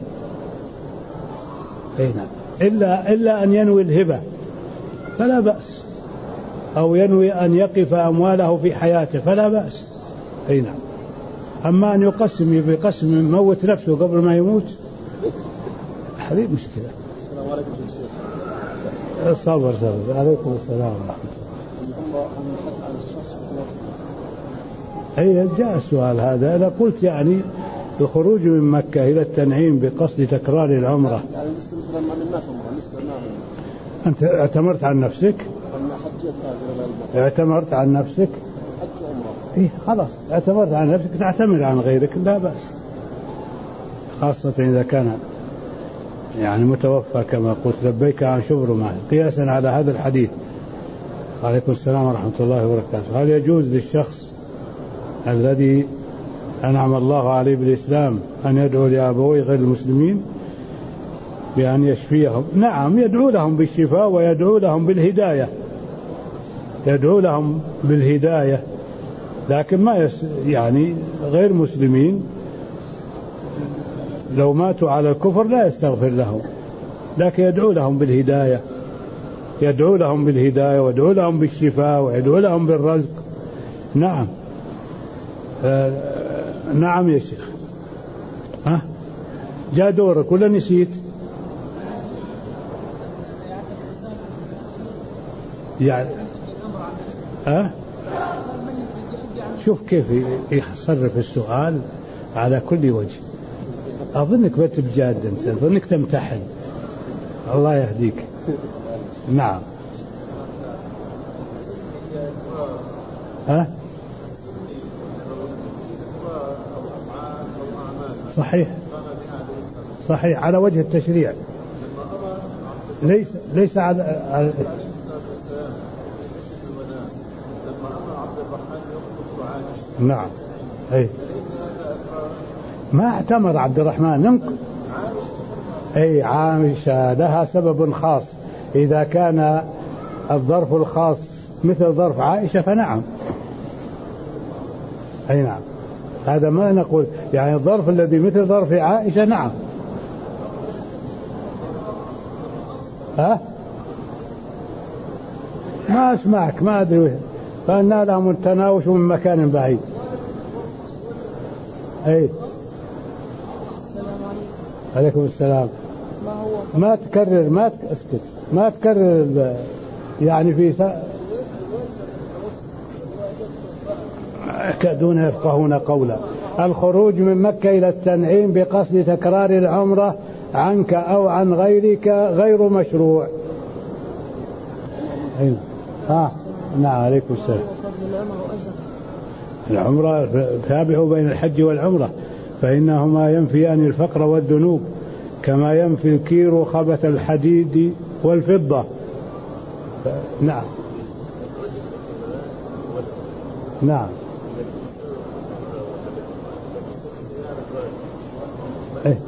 أي نعم. إلا أن ينوي الهبة فلا بأس، أو ينوي أن يقف أمواله في حياته فلا بأس. أي نعم. أما أن يقسم بقسم يموت نفسه قبل ما يموت، هذه مشكلة. السلام عليكم. صبر. عليكم السلام ورحمة الله. أي جاء السؤال هذا. أنا قلت يعني الخروج من مكة إلى التنعيم بقصد تكرار العمرة. أنت اعتمرت عن نفسك؟ اعتمرت عن نفسك؟ إيه خلاص، اعتمرت عن نفسك تعتمر عن غيرك لا بأس، خاصة إذا كان يعني متوفى كما قلت لبيك عن شبر معه، قياسا على هذا الحديث. عليكم السلام ورحمة الله وبركاته. هل يجوز للشخص الذي أنعم الله عليه بالإسلام أن يدعو لأبويه غير المسلمين بأن يشفيهم؟ نعم، يدعو لهم بالشفاء ويدعو لهم بالهداية، يدعو لهم بالهداية، لكن ما يعني غير مسلمين لو ماتوا على الكفر لا يستغفر لهم، لكن يدعو لهم بالهداية، يدعو لهم بالهداية ويدعو لهم بالشفاء ويدعو لهم بالرزق. نعم. نعم يا شيخ. جاء دورك ولا نسيت؟ يعني شوف كيف يصرف السؤال على كل وجه. أظنك بتبجاد أنت، أظنك تمتحن. الله يهديك. نعم. صحيح على وجه التشريع، ليس على نعم. أي ما اعتمر عبد الرحمن أي عائشة لها سبب خاص، إذا كان الظرف الخاص مثل ظرف عائشة فنعم. أي نعم، هذا ما نقول يعني الظرف الذي مثل ظرف عائشة نعم. ها ما أسمعك، ما أدري، فأنا لهم التناوش من مكان بعيد. أي عليكم السلام. ما تكرر، اسكت، ما تكرر يعني في يكادون يفقهون قولا. الخروج من مكة إلى التنعيم بقصد تكرار العمرة عنك أو عن غيرك غير مشروع. نعم عليكم السلام. العمرة تابع بين الحج والعمرة، فإنهما ينفيان الفقر والذنوب كما ينفي الكير خبث الحديد والفضة. نعم نعم. إيه؟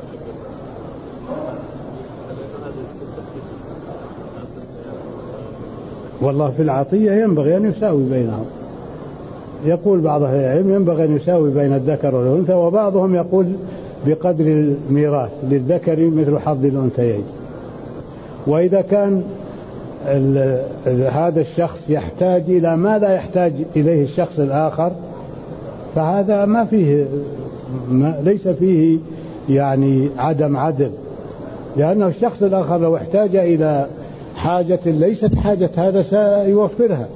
والله في العطية ينبغي أن يساوي بينهم. يقول بعض أهل العلم ينبغي أن يساوي بين الذكر والأنثى، وبعضهم يقول بقدر الميراث للذكر مثل حظ الأنثيين. وإذا كان هذا الشخص يحتاج إلى ما لا يحتاج إليه الشخص الآخر فهذا ما فيه ليس فيه يعني عدم عدل، لأنه الشخص الآخر لو احتاج إلى حاجة ليست حاجة هذا سيوفرها.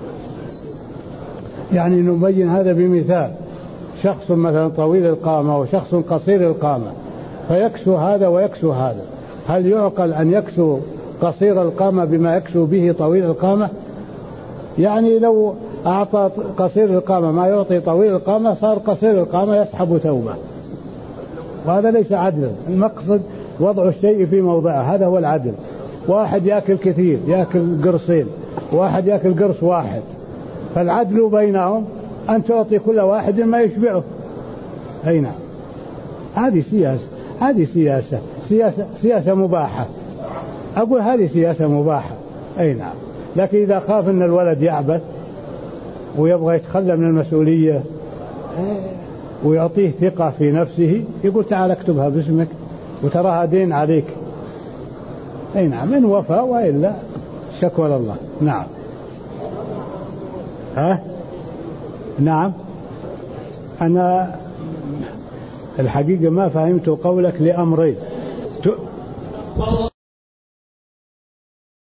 يعني نبين هذا بمثال: شخص مثلا طويل القامة وشخص قصير القامة فيكسو هذا ويكسو هذا، هل يعقل أن يكسو قصير القامة بما يكسو به طويل القامة؟ يعني لو أعطى قصير القامة ما يعطي طويل القامة صار قصير القامة يسحب ثوبه، وهذا ليس عدلا. المقصد وضع الشيء في موضعه، هذا هو العدل. واحد يأكل كثير، يأكل قرصين، واحد يأكل قرص واحد، فالعدل بينهم أن تعطي كل واحد ما يشبعه. أي نعم، هذه سياسة مباحة. أقول هذه سياسة مباحة. أي نعم، لكن إذا خاف أن الولد يعبث ويبغى يتخلى من المسؤولية ويعطيه ثقة في نفسه يقول تعال اكتبها باسمك وتراها دين عليك. أي نعم، إن وفى، وإلا شكوى لله. نعم. نعم، أنا الحقيقة ما فهمت قولك لأمرين.